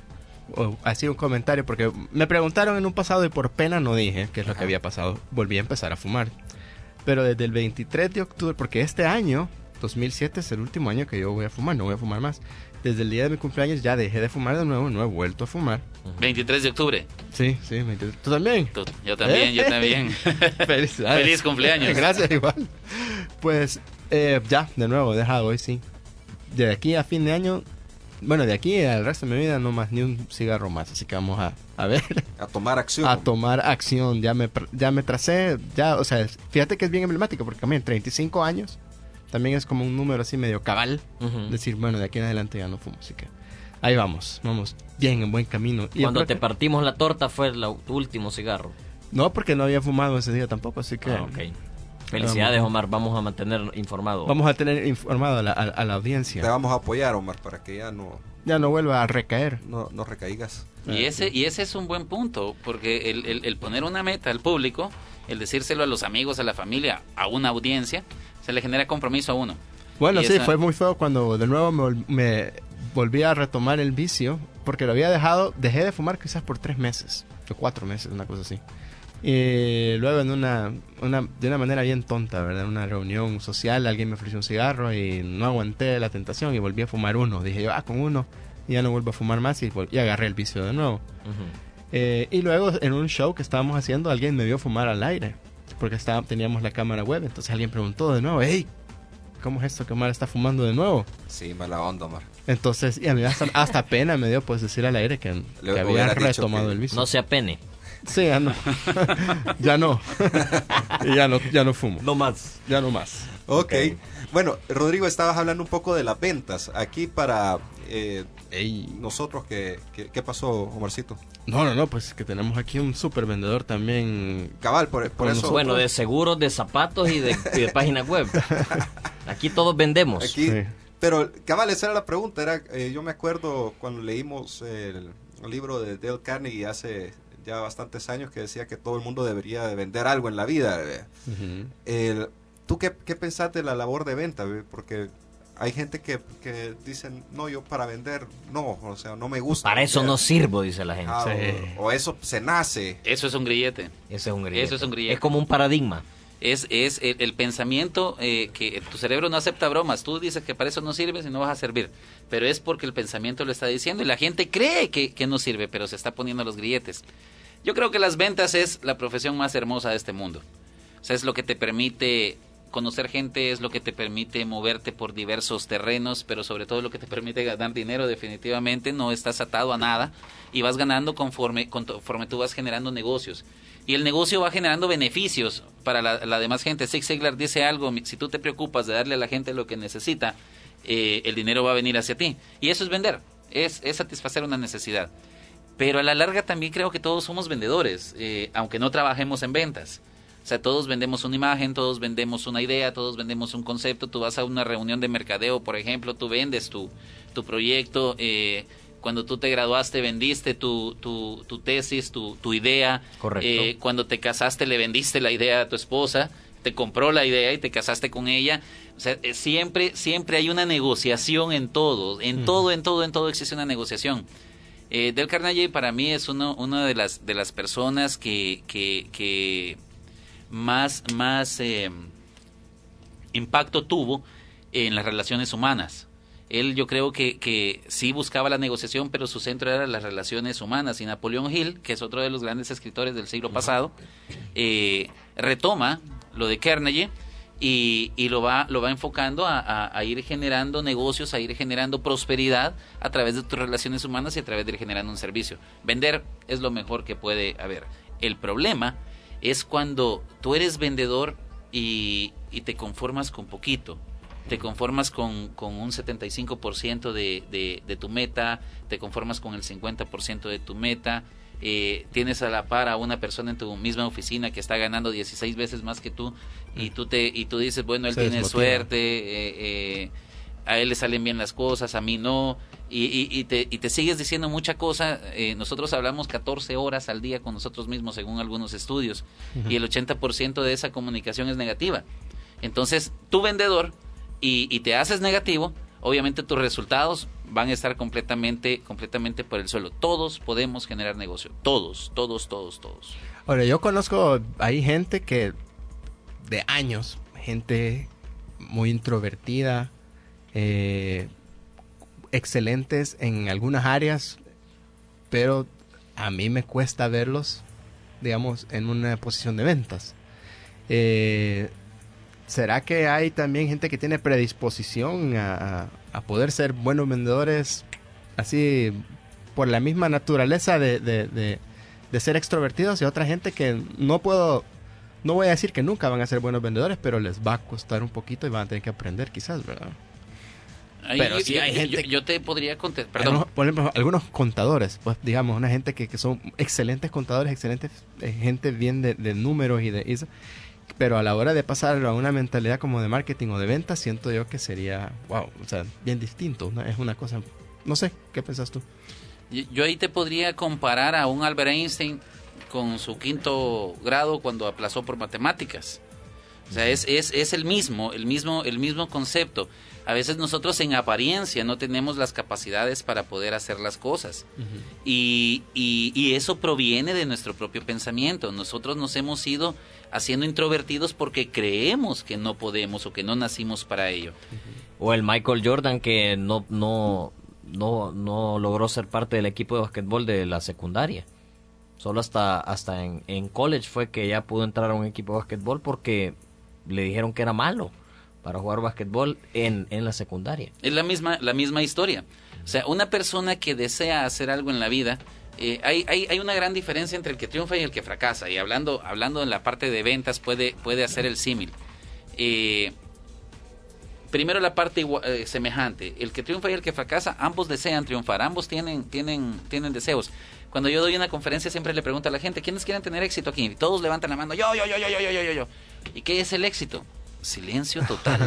o así un comentario, porque me preguntaron en un pasado y por pena no dije qué es lo que había pasado. Volví a empezar a fumar. Pero desde el veintitrés de octubre, porque este año, dos mil siete, es el último año que yo voy a fumar, no voy a fumar más. Desde el día de mi cumpleaños ya dejé de fumar de nuevo, no he vuelto a fumar. veintitrés de octubre. Sí, sí, veintitrés. ¿Tú también? Tú- yo también, yo también. Felicidades. Feliz cumpleaños. Gracias, igual. Pues eh, ya, de nuevo, he dejado hoy sí. de aquí a fin de año, bueno, de aquí al resto de mi vida no más ni un cigarro más, así que vamos a, a ver, A tomar acción. a tomar acción. Ya me ya me tracé, ya, o sea, fíjate que es bien emblemático porque también treinta y cinco años también es como un número así medio cabal, Ujú. decir, bueno, de aquí en adelante ya no fumo, así que ahí vamos, vamos bien en buen camino. Y Cuando el te pro- partimos la torta fue la- tu último cigarro. No, porque no había fumado ese día tampoco, así que Ah, ok. Felicidades, Omar. Vamos a mantener informado. vamos a tener informado a la, a, a la Te audiencia. vamos a apoyar, Omar, para que ya no, Ya no vuelva a recaer. no, no recaigas. Y ese, y ese es un buen punto, porque el, el, el poner una meta al público, el decírselo a los amigos, a la familia, a una audiencia, se le genera compromiso a uno. Bueno, Y sí, esa- fue muy feo cuando de nuevo me, vol- me volví a retomar el vicio, porque lo había dejado, dejé de fumar quizás por tres meses, o cuatro meses, una cosa así. Y luego en una, una de una manera bien tonta, ¿verdad? En una reunión social, alguien me ofreció un cigarro y no aguanté la tentación y volví a fumar uno. Dije yo, ah, con uno, y ya no vuelvo a fumar más y, vol- y agarré el vicio de nuevo. Ujú. Eh, y luego en un show que estábamos haciendo, alguien me vio fumar al aire, porque estaba, teníamos la cámara web, entonces alguien preguntó de nuevo, hey, ¿cómo es esto que Omar está fumando de nuevo? Sí, mala onda, Omar. Entonces, y a mí hasta, hasta pena me dio pues decir al aire que, Le que había hubiera dicho retomado que el vicio. No se apene. Sí, ya no. ya no. Y ya no. Ya no fumo. No más. Ya no más. Ok. Bueno, Rodrigo, estabas hablando un poco de las ventas. Aquí para eh, Ey. nosotros, ¿qué, qué, qué pasó, Omarcito? No, no, no, pues que tenemos aquí un super vendedor también. Cabal, por, por Con eso. Bueno, de seguros, de zapatos y de, y de página web. Aquí todos vendemos. Aquí, Sí. pero cabal, esa era la pregunta. Era, eh, yo me acuerdo cuando leímos el, el libro de Dale Carnegie hace ya bastantes años que decía que todo el mundo debería de vender algo en la vida. eh. Ujú. El, ¿Tú qué, qué pensás de la labor de venta? Ve? Porque hay gente que, que dicen, no, yo para vender, no, o sea, no me gusta. Para eso vender. no sirvo, dice la gente. Ah, Sí. o, o eso se nace. Eso es un grillete. Ese es un grillete. Eso es un grillete. Es como un paradigma. Es, es el, el pensamiento eh, que tu cerebro no acepta bromas. Tú dices que para eso no sirves y no vas a servir. Pero es porque el pensamiento lo está diciendo y la gente cree que, que no sirve, pero se está poniendo los grilletes. Yo creo que las ventas es la profesión más hermosa de este mundo. O sea, es lo que te permite conocer gente, es lo que te permite moverte por diversos terrenos, pero sobre todo lo que te permite ganar dinero definitivamente. No estás atado a nada y vas ganando conforme, conforme tú vas generando negocios. Y el negocio va generando beneficios para la, la demás gente. Zig Ziglar dice algo, si tú te preocupas de darle a la gente lo que necesita, eh, el dinero va a venir hacia ti. Y eso es vender, es, es satisfacer una necesidad. Pero a la larga también creo que todos somos vendedores, eh, aunque no trabajemos en ventas. O sea, todos vendemos una imagen, todos vendemos una idea, todos vendemos un concepto. Tú vas a una reunión de mercadeo, por ejemplo, tú vendes tu, tu proyecto. Eh, cuando tú te graduaste, vendiste tu, tu, tu tesis, tu, tu idea. Correcto. Eh, cuando te casaste, le vendiste la idea a tu esposa. Te compró la idea y te casaste con ella. O sea, eh, siempre, siempre hay una negociación en todo. En Mm. todo, en todo, en todo existe una negociación. Eh, Dale Carnegie para mí es uno, una de las, de las personas que, que, que más, más eh, impacto tuvo en las relaciones humanas. Él yo creo que, que sí buscaba la negociación, pero su centro era las relaciones humanas. Y Napoleón Hill, que es otro de los grandes escritores del siglo pasado, eh, retoma lo de Carnegie y, y lo va lo va enfocando a, a, a ir generando negocios, a ir generando prosperidad a través de tus relaciones humanas y a través de ir generando un servicio. Vender es lo mejor que puede haber. El problema es cuando tú eres vendedor y, y te conformas con poquito. Te conformas con, con un setenta y cinco por ciento de, de, de tu meta, te conformas con el cincuenta por ciento de tu meta, eh, tienes a la par a una persona en tu misma oficina que está ganando dieciséis veces más que tú y tú te y tú dices, bueno, él Se tiene desmotiva. suerte, eh, eh, a él le salen bien las cosas, a mí no, y, y, y, te, y te sigues diciendo mucha cosa. Eh, nosotros hablamos catorce horas al día con nosotros mismos según algunos estudios, Ujú. y el ochenta por ciento de esa comunicación es negativa. Entonces, tu vendedor y, y te haces negativo, obviamente tus resultados van a estar completamente completamente por el suelo. Todos podemos generar negocio, todos, todos, todos, todos. Ahora, yo conozco, hay gente que de años, gente muy introvertida, eh, excelentes en algunas áreas, pero a mí me cuesta verlos, digamos, en una posición de ventas. Eh, ¿será que hay también gente que tiene predisposición a, a, a poder ser buenos vendedores así por la misma naturaleza de, de, de, de ser extrovertidos, y otra gente que no puedo, no voy a decir que nunca van a ser buenos vendedores, pero les va a costar un poquito y van a tener que aprender quizás, ¿verdad? Ahí, Pero yo, sí hay yo- gente- yo, yo te podría contestar, perdón. Algunos, por ejemplo, algunos contadores, pues digamos, una gente que, que son excelentes contadores, excelentes eh, gente bien de, de números y de eso, pero a la hora de pasar a una mentalidad como de marketing o de ventas, siento yo que sería, wow, o sea, bien distinto, ¿no? Es una cosa, no sé, ¿qué piensas tú? Yo yo ahí te podría comparar a un Albert Einstein con su quinto grado cuando aplazó por matemáticas. O sea, es, es, es el mismo, el mismo, el mismo concepto. A veces nosotros en apariencia no tenemos las capacidades para poder hacer las cosas. y, y, y eso proviene de nuestro propio pensamiento. Nosotros nos hemos ido haciendo introvertidos porque creemos que no podemos o que no nacimos para ello. O el Michael Jordan que no, no, no, no logró ser parte del equipo de basquetbol de la secundaria. Solo hasta, hasta en, en college fue que ya pudo entrar a un equipo de basquetbol porque le dijeron que era malo para jugar basquetbol en, en la secundaria. Es la misma, la misma historia. O sea, una persona que desea hacer algo en la vida, eh, hay, hay, hay una gran diferencia entre el que triunfa y el que fracasa. Y hablando, hablando en la parte de ventas puede, puede hacer el símil. Eh, primero la parte igua- eh, semejante. El que triunfa y el que fracasa, ambos desean triunfar, ambos tienen, tienen, tienen deseos. Cuando yo doy una conferencia siempre le pregunto a la gente, ¿quiénes quieren tener éxito aquí? Y todos levantan la mano, yo, yo, yo, yo, yo, yo, yo, yo. ¿Y qué es el éxito? Silencio total.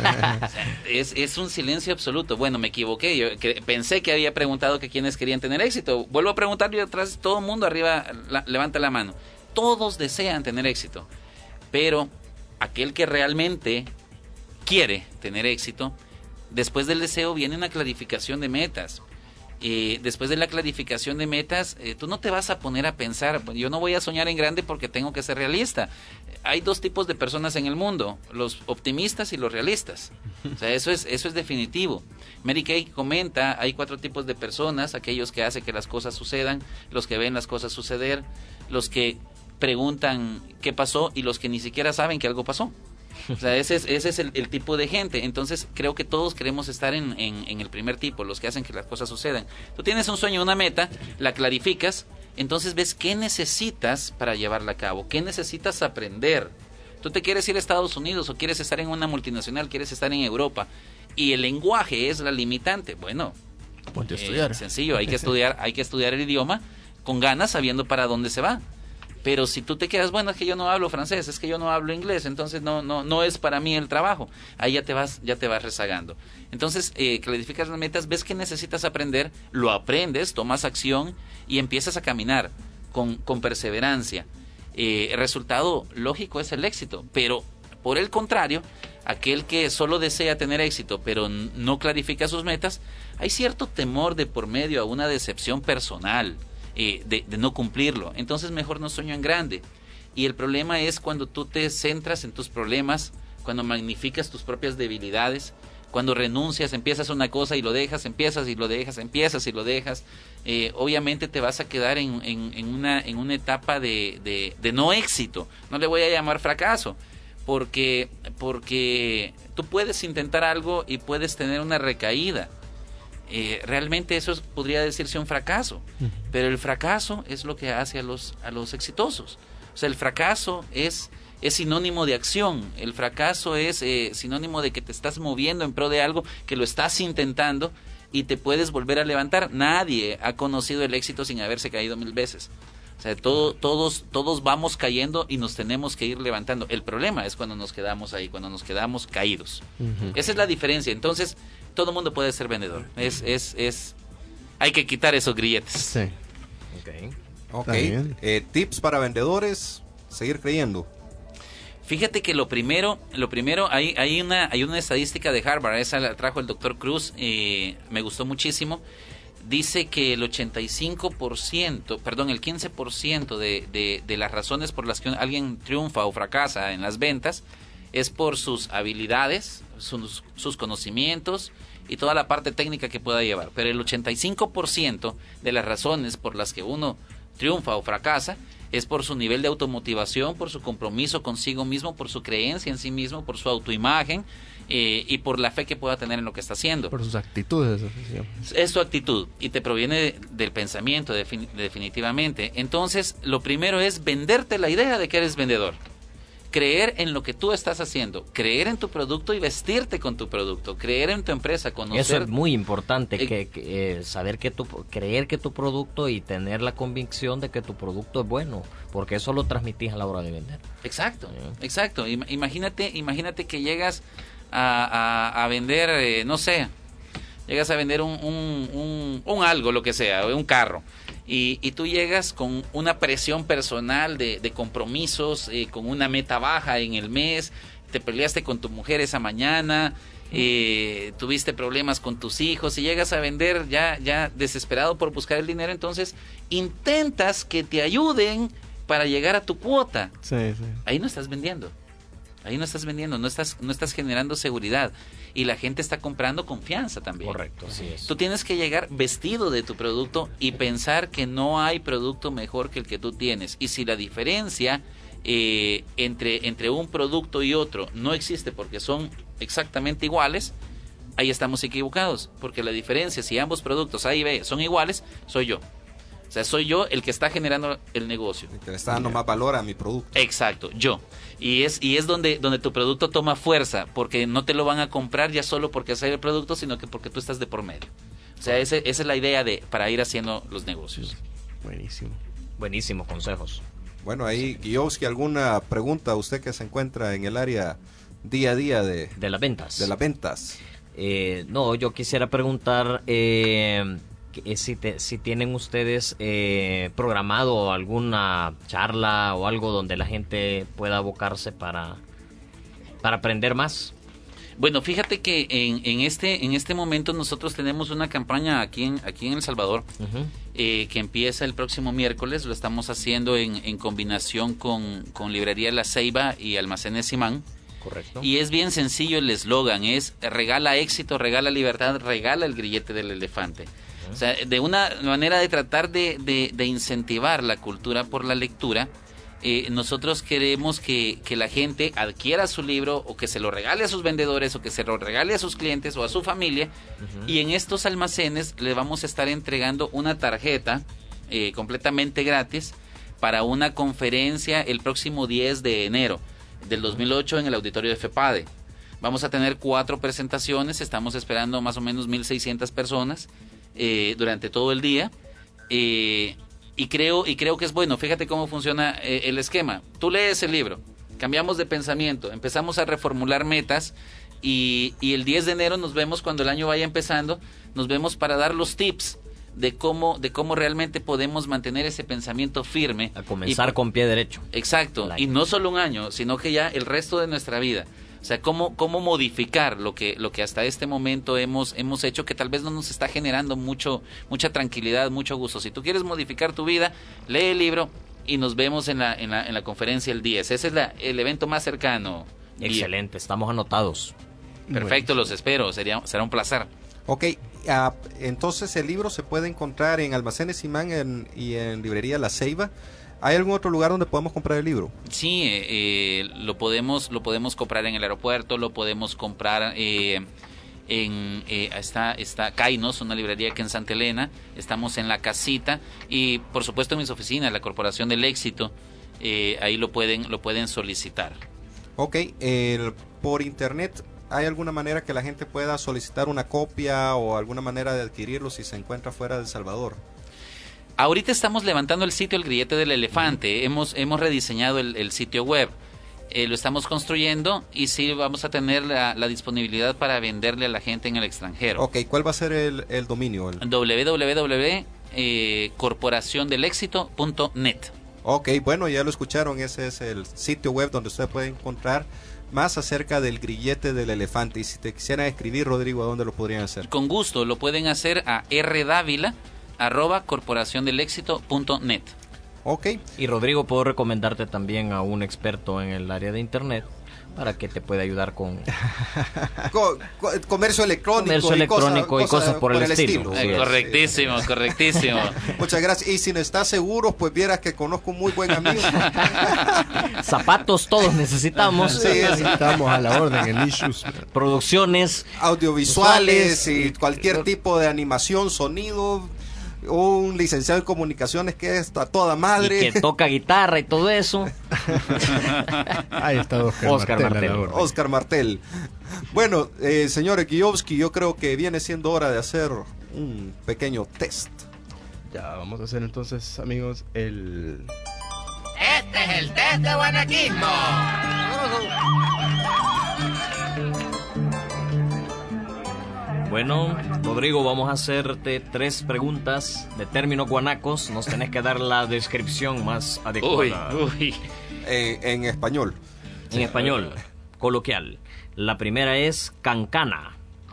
O sea, es, es un silencio absoluto. Bueno, me equivoqué. Yo que, pensé que había preguntado que quiénes querían tener éxito. Vuelvo a preguntar y atrás todo el mundo arriba la, levanta la mano. Todos desean tener éxito. Pero aquel que realmente quiere tener éxito, después del deseo viene una clarificación de metas. Eh, después de la clarificación de metas, eh, tú no te vas a poner a pensar, yo no voy a soñar en grande porque tengo que ser realista. Hay dos tipos de personas en el mundo, los optimistas y los realistas. O sea, eso es, eso es definitivo. Mary Kay comenta, hay cuatro tipos de personas, aquellos que hacen que las cosas sucedan, los que ven las cosas suceder, los que preguntan qué pasó y los que ni siquiera saben que algo pasó. O sea, ese es, ese es el, el tipo de gente. Entonces creo que todos queremos estar en, en, en el primer tipo, los que hacen que las cosas sucedan. Tú tienes un sueño, una meta, la clarificas, entonces ves qué necesitas para llevarla a cabo, qué necesitas aprender. Tú te quieres ir a Estados Unidos o quieres estar en una multinacional, quieres estar en Europa y el lenguaje es la limitante. Bueno, Ponte a eh, estudiar. sencillo, hay que estudiar, hay que estudiar el idioma con ganas, sabiendo para dónde se va. Pero si tú te quedas, bueno, es que yo no hablo francés, es que yo no hablo inglés, entonces no no no es para mí el trabajo. Ahí ya te vas ya te vas rezagando. Entonces, eh, clarificas las metas, ves que necesitas aprender, lo aprendes, tomas acción y empiezas a caminar con, con perseverancia. Eh, el resultado lógico es el éxito, pero por el contrario, aquel que solo desea tener éxito, pero n- no clarifica sus metas, hay cierto temor de por medio a una decepción personal. Eh, de, de no cumplirlo, entonces mejor no sueño en grande. Y el problema es cuando tú te centras en tus problemas, cuando magnificas tus propias debilidades, cuando renuncias, empiezas una cosa y lo dejas, empiezas y lo dejas, empiezas y lo dejas, eh, obviamente te vas a quedar en, en, en, una, en una etapa de, de, de no éxito. No le voy a llamar fracaso, porque, porque tú puedes intentar algo y puedes tener una recaída. Eh, realmente eso es, podría decirse un fracaso, pero el fracaso es lo que hace a los a los exitosos. O sea, el fracaso es es sinónimo de acción, el fracaso es eh, sinónimo de que te estás moviendo en pro de algo, que lo estás intentando y te puedes volver a levantar. Nadie ha conocido el éxito sin haberse caído mil veces. O sea, todo, todos todos vamos cayendo y nos tenemos que ir levantando. El problema es cuando nos quedamos ahí, cuando nos quedamos caídos. Uh-huh. Esa es la diferencia. Entonces, todo el mundo puede ser vendedor. Es, es, es, hay que quitar esos grilletes. Sí. Okay. Ok. Eh, tips para vendedores, seguir creyendo. Fíjate que lo primero, lo primero hay, hay una, hay una estadística de Harvard, esa la trajo el doctor Cruz, eh, me gustó muchísimo. Dice que el ochenta y cinco por ciento, perdón, el quince por ciento de, de, de las razones por las que alguien triunfa o fracasa en las ventas es por sus habilidades, sus, sus conocimientos y toda la parte técnica que pueda llevar. Pero el ochenta y cinco por ciento de las razones por las que uno triunfa o fracasa es por su nivel de automotivación, por su compromiso consigo mismo, por su creencia en sí mismo, por su autoimagen eh, y por la fe que pueda tener en lo que está haciendo. Por sus actitudes. Digamos. Es su actitud y te proviene de, del pensamiento defin, definitivamente. Entonces, lo primero es venderte la idea de que eres vendedor. Creer en lo que tú estás haciendo, creer en tu producto y vestirte con tu producto, creer en tu empresa, conocer... Eso es muy importante, eh, que, que eh, saber que tu, creer que tu producto y tener la convicción de que tu producto es bueno, porque eso lo transmitís a la hora de vender. Exacto, Sí. exacto. Imagínate, imagínate que llegas a, a, a vender, eh, no sé, llegas a vender un, un, un, un algo, lo que sea, un carro. Y, y tú llegas con una presión personal de, de compromisos, eh, con una meta baja en el mes, te peleaste con tu mujer esa mañana, eh, tuviste problemas con tus hijos y llegas a vender ya, ya desesperado por buscar el dinero, entonces intentas que te ayuden para llegar a tu cuota. Sí, sí. Ahí no estás vendiendo. Ahí no estás vendiendo, no estás, no estás generando seguridad. Y la gente está comprando confianza también. Correcto, así es. Tú tienes que llegar vestido de tu producto y pensar que no hay producto mejor que el que tú tienes. Y si la diferencia eh, entre, entre un producto y otro no existe porque son exactamente iguales, ahí estamos equivocados. Porque la diferencia, si ambos productos A y B son iguales, soy yo. O sea, soy yo el que está generando el negocio. Que le está dando más valor a mi producto. Exacto, yo. Y es y es donde donde tu producto toma fuerza, porque no te lo van a comprar ya solo porque hacer el producto, sino que porque tú estás de por medio. O sea, ese, esa es la idea de para ir haciendo los negocios. Buenísimo. Buenísimos consejos. Bueno, ahí, Guiowski, ¿alguna pregunta? Usted que se encuentra en el área día a día de, De las ventas. de las ventas. Eh, no, yo quisiera preguntar eh, que, eh, si, te- si tienen ustedes eh, programado alguna charla o algo donde la gente pueda abocarse para, para aprender más. Bueno, fíjate que en, en este en este momento nosotros tenemos una campaña aquí en aquí en El Salvador Ujú. eh, que empieza el próximo miércoles. Lo estamos haciendo en, en combinación con, con Librería La Ceiba y Almacenes Simán. Correcto. Y es bien sencillo el eslogan, es regala éxito, regala libertad, regala el grillete del elefante. O sea, de una manera de tratar de, de, de incentivar la cultura por la lectura, eh, nosotros queremos que, que la gente adquiera su libro o que se lo regale a sus vendedores o que se lo regale a sus clientes o a su familia. Uh-huh. Y en estos almacenes le vamos a estar entregando una tarjeta eh, completamente gratis para una conferencia el próximo diez de enero del dos mil ocho en el auditorio de FEPADE. Vamos a tener cuatro presentaciones, estamos esperando más o menos mil seiscientas personas eh, durante todo el día. Eh, y creo y creo que es bueno. Fíjate cómo funciona eh, el esquema. Tú lees el libro, cambiamos de pensamiento, empezamos a reformular metas y, y el diez de enero nos vemos cuando el año vaya empezando, nos vemos para dar los tips de cómo de cómo realmente podemos mantener ese pensamiento firme. A comenzar y, con pie derecho. Exacto, y no solo un año, sino que ya el resto de nuestra vida. O sea, cómo, cómo modificar lo que, lo que hasta este momento hemos, hemos hecho, que tal vez no nos está generando mucho, mucha tranquilidad, mucho gusto. Si tú quieres modificar tu vida, lee el libro y nos vemos en la, en la, en la conferencia el diez. Ese es la, el evento más cercano. Excelente, estamos anotados. Perfecto, bueno. Los espero, sería, será un placer. Ok, uh, entonces el libro se puede encontrar en Almacenes Simán en, y en Librería La Ceiba. ¿Hay algún otro lugar donde podamos comprar el libro? Sí, eh, lo podemos lo podemos comprar en el aeropuerto, lo podemos comprar eh, en eh, está está Kainos, una librería que en Santa Elena. Estamos en La Casita y por supuesto en mis oficinas, la Corporación del Éxito. Eh, ahí lo pueden lo pueden solicitar. Ok, el, por internet. ¿Hay alguna manera que la gente pueda solicitar una copia o alguna manera de adquirirlo si se encuentra fuera de El Salvador? Ahorita estamos levantando el sitio El Grillete del Elefante. Uh-huh. Hemos hemos rediseñado el, el sitio web. Eh, lo estamos construyendo y sí vamos a tener la, la disponibilidad para venderle a la gente en el extranjero. Ok, ¿cuál va a ser el, el dominio? El... doble u doble u doble u punto corporación del éxito punto net. Ok, bueno, ya lo escucharon. Ese es el sitio web donde usted puede encontrar más acerca del grillete del elefante. Y si te quisieran escribir, Rodrigo, ¿a dónde lo podrían hacer? Con gusto, lo pueden hacer a rdávila arroba corporación del éxito punto net. Ok. Y Rodrigo, puedo recomendarte también a un experto en el área de internet, para que te pueda ayudar con Co- co- comercio electrónico, comercio y electrónico cosas, y cosas por, el estilo. Eh, Sí, es. correctísimo, correctísimo. Muchas gracias. Y si no estás seguro, pues vieras que conozco un muy buen amigo. Zapatos todos necesitamos. Sí, es- Estamos a la orden en Issues. Producciones. audiovisuales Visuales, y y- cualquier tipo de animación, sonido, un licenciado en comunicaciones que está toda Y madre. que toca guitarra y todo eso. Ahí está Oscar, Oscar Martel. a la Martel. orden. Oscar Martel. Bueno, eh, señor Ekiowski, yo creo que viene siendo hora de hacer un pequeño test. Ya, vamos a hacer entonces, amigos, el... Este es el test de guanaquismo. Bueno, Rodrigo, vamos a hacerte tres preguntas de términos guanacos. Nos tenés que dar la descripción más Uy, adecuada. uy. Eh, en español. En español, coloquial. La primera es cancana.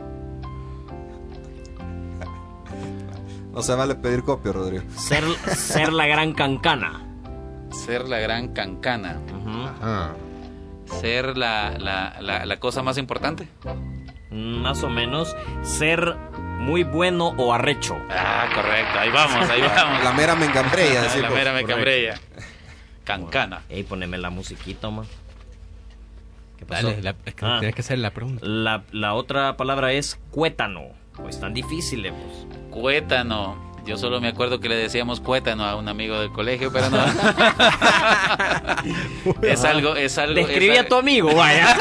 No se vale pedir copia, Rodrigo. Ser, ser la gran cancana. Ser la gran cancana. Ujú. Ah, Ser la, la, la, la cosa más importante. Más o menos. Ser muy bueno o arrecho. Ah, correcto. Ahí vamos, ahí vamos. La mera mengambrella, La decimos. mera mecambrella. Cancana. Ey, poneme la musiquita, man. ¿Qué pasó? dale, la, es que Ah. tienes que hacer la pregunta. La, la otra palabra es cuétano. Pues tan difícil, pues. Cuétano. Yo solo me acuerdo que le decíamos cuétano a un amigo del colegio, pero no. es algo, es algo. Describí es a tu amigo, vaya.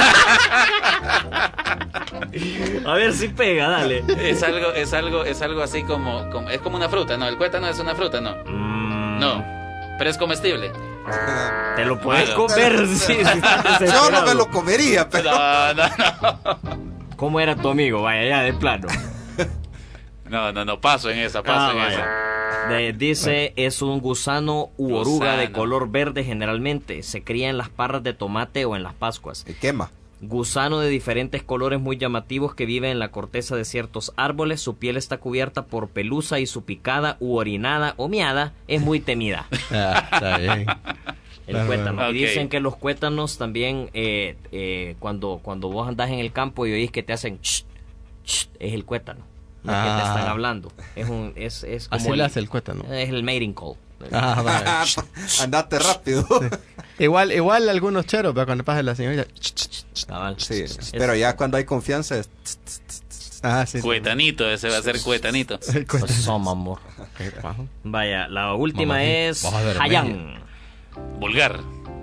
A ver si pega, dale. Es algo, es algo, es algo así como, como, es como una fruta, ¿no? El cuétano es una fruta, ¿no? Mm, No, pero es comestible. Te lo puedes Bueno. comer, sí, si estás Yo no desesperado. me lo comería, pero... No, no, no. ¿Cómo era tu amigo? Vaya, ya de plano. No, no, no, paso en esa, paso Ah, en vaya. esa. De- dice, es un gusano u oruga de Gusano. color verde generalmente. Se cría en las parras de tomate o en las pascuas. Se quema. Gusano de diferentes colores muy llamativos que vive en la corteza de ciertos árboles. Su piel está cubierta por pelusa y su picada u orinada o miada es muy temida. Ah, está bien. El Claro. cuétano. Ok. Y dicen que los cuétanos también, eh, eh, cuando, cuando vos andás en el campo y oís que te hacen ch, ch, es el cuétano. No es que te Ah. están hablando. Es un, es, es como Así el, le hace el cuétano. es el mating call. Ah, vale. Andate rápido. Igual, igual algunos cheros, pero cuando pasa la señorita. Cabal. Sí, Es- pero ya cuando hay confianza es... Ah, sí. sí. Cuetanito, ese va a ser cuetanito. El Pues cuétano. son, amor. Qué bajo. Vaya, la última Mamá, es vamos a ver, Hayán. Vulgar.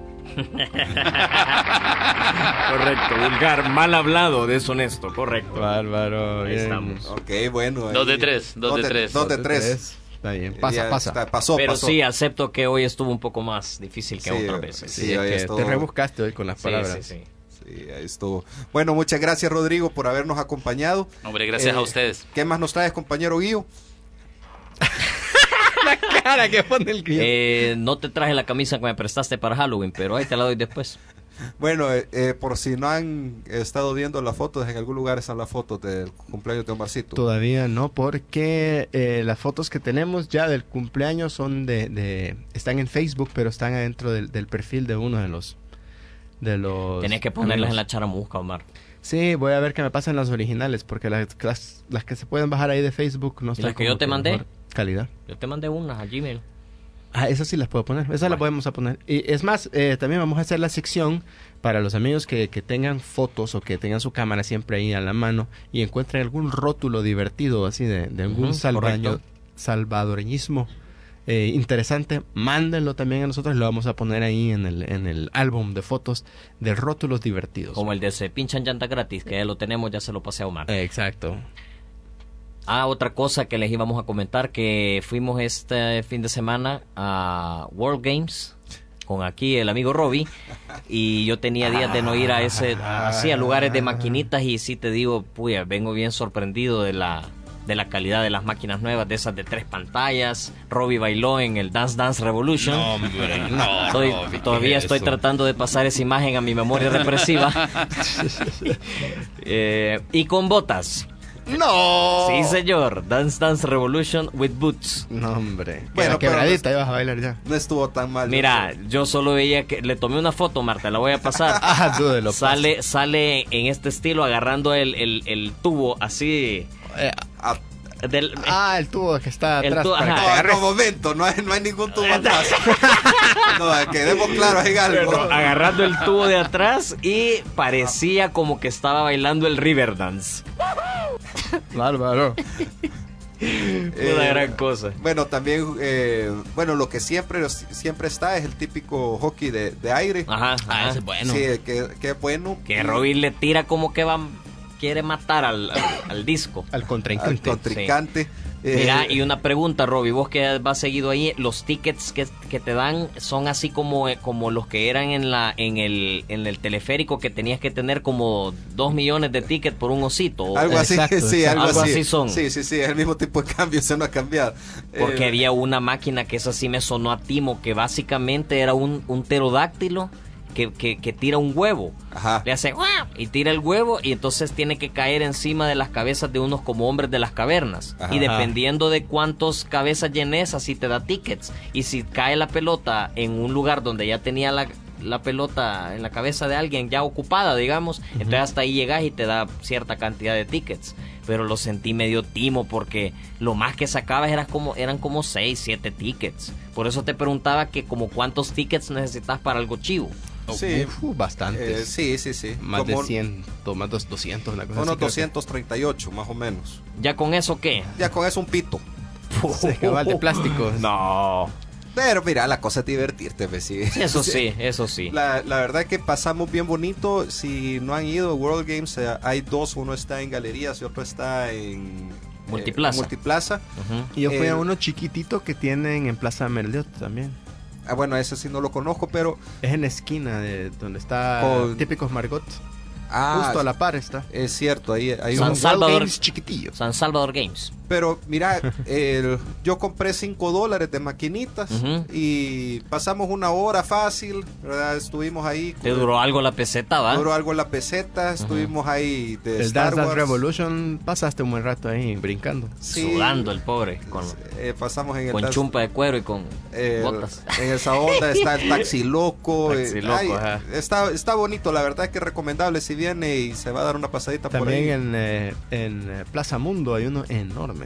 Correcto, vulgar, mal hablado, deshonesto, correcto. Bárbaro. Ahí bien. estamos. Ok, bueno. ahí- Dos de tres, dos de tres. Dos de tres. Está bien. Pasa, Ya pasa. está, pasó, Pero pasó. sí, acepto que hoy estuvo un poco más difícil que Sí, otras veces. sí, Sí, es ahí que estuvo. te rebuscaste hoy con las Sí, palabras. sí, sí. Sí, ahí estuvo. Bueno, muchas gracias, Rodrigo, por habernos acompañado. Hombre, gracias Eh, a ustedes. ¿Qué más nos traes, compañero Guillo? Cara que pone el Eh, no te traje la camisa que me prestaste para Halloween, pero ahí te la doy después. Bueno, eh, eh, por si no han estado viendo las fotos, en algún lugar están las fotos del cumpleaños de Omarcito. Todavía no, porque eh, las fotos que tenemos ya del cumpleaños son de, de están en Facebook, pero están adentro del, del perfil de uno de los de los. Tenés que ponerlas amigos. en la charamusca, Omar. Sí, voy a ver qué me pasan las originales, porque las, las, las que se pueden bajar ahí de Facebook no están las que como yo te mandé? mejor calidad. Yo te mandé unas a Gmail. Ah, esas sí las puedo poner, esas Bueno. las podemos a poner. Y es más, eh, también vamos a hacer la sección para los amigos que, que tengan fotos o que tengan su cámara siempre ahí a la mano y encuentren algún rótulo divertido así de, de algún Ujú, salvaño- correcto. salvadoreñismo eh, interesante, mándenlo también a nosotros, lo vamos a poner ahí en el, en el álbum de fotos de rótulos divertidos. Como el de se pinchan llanta gratis, que ya lo tenemos, ya se lo pasé a Omar. Eh, exacto. Ah, otra cosa que les íbamos a comentar, que fuimos este fin de semana a World Games con aquí el amigo Robbie, y yo tenía días de no ir a ese, así a lugares de maquinitas, y sí te digo, puya, vengo bien sorprendido de la de la calidad de las máquinas nuevas, de esas de tres pantallas. Robbie bailó en el Dance Dance Revolution. No, hombre, no, Estoy- Robbie, ¿qué todavía es estoy eso? tratando de pasar esa imagen a mi memoria represiva. Eh, y con botas. ¡No! Sí, señor. Dance Dance Revolution with Boots. No, hombre. Bueno, Bueno, pero quebradita, ibas a bailar ya. No estuvo tan mal. Mira, yo solo veía que... Le tomé una foto, Marta, la voy a pasar. Ah, dude, lo Sale, sale en este estilo agarrando el, el, el tubo así... Eh, Ah, Del, ah, el tubo que está El atrás. tubo, para ajá. que te no, agarres. no, momento, no hay, no hay ningún tubo atrás. No, quedemos claros en algo. agarrando el tubo de atrás y parecía como que estaba bailando el Riverdance. Bárbaro. Una gran cosa. Bueno, también, eh, bueno, lo que siempre siempre está es el típico hockey de, de aire. Ajá, Ah, ajá. ese es bueno. Sí, que, que bueno. Que Robin le tira como que va, quiere matar al, al, al disco. Al Al contrincante. contrincante. Eh, Mira, y una pregunta, Robbie, vos que vas seguido ahí, los tickets que, que te dan son así como, como los que eran en la en el en el teleférico, que tenías que tener como dos millones de tickets por un osito. o- algo así, Exacto, sí, exacto. algo, Algo así. así son. Sí, sí, sí, es el mismo tipo de cambio, eso no ha cambiado. Porque Eh, había una máquina que esa sí me sonó a timo, que básicamente era un, un pterodáctilo que, que, que tira un huevo. Ajá. Le hace ¡guau! Y tira el huevo y entonces tiene que caer encima de las cabezas de unos como hombres de las cavernas. Ajá. Y dependiendo de cuántos cabezas llenes, así te da tickets. Y si cae la pelota en un lugar donde ya tenía la, la pelota en la cabeza de alguien ya ocupada, digamos, entonces hasta ahí llegas y te da cierta cantidad de tickets. Pero lo sentí medio timo porque lo más que sacabas eran como, eran como seis, siete tickets. Por eso te preguntaba que como cuántos tickets necesitas para algo chivo. Sí, Uf, bastantes. eh, sí, sí, sí. Más Como de cien, más de doscientos, una cosa Unos así. creo doscientos treinta y ocho, más o menos. ¿Ya con eso qué? Ya con eso un pito. que- Sí, cabal, de plástico. No. Pero mira, la cosa es divertirte, pues, sí. Eso sí, eso sí. La, la verdad que pasamos bien bonito. Si no han ido a World Games, eh, hay dos. Uno está en Galerías y otro está en eh, Multiplaza. Multiplaza. Ujú. Y yo fui Eh, a uno chiquitito que tienen en Plaza Merliot también. Ah, bueno, ese sí no lo conozco, pero... Es en la esquina de donde está Con- Típicos Margot. Ah, Justo a la par está. es cierto, ahí hay San un... Salvador. World Games chiquitillo. San Salvador Games. Pero mira, el- yo compré cinco dólares de maquinitas Ujú. y pasamos una hora fácil, ¿verdad? Estuvimos ahí. Te duró algo la peseta, ¿va? Duró algo la peseta, estuvimos ahí de El Star Dance Dance Wars. Revolution pasaste un buen rato ahí brincando. Sí, Sudando el pobre. Con, eh, pasamos en el con Dance- chumpa de cuero y con eh, botas. en esa onda está el Taxi Loco. eh, Taxi Loco, ay, ajá. está, está bonito, la verdad es que es recomendable si viene y se va a dar una pasadita por También ahí. en, eh, en eh, Plaza Mundo hay uno enorme.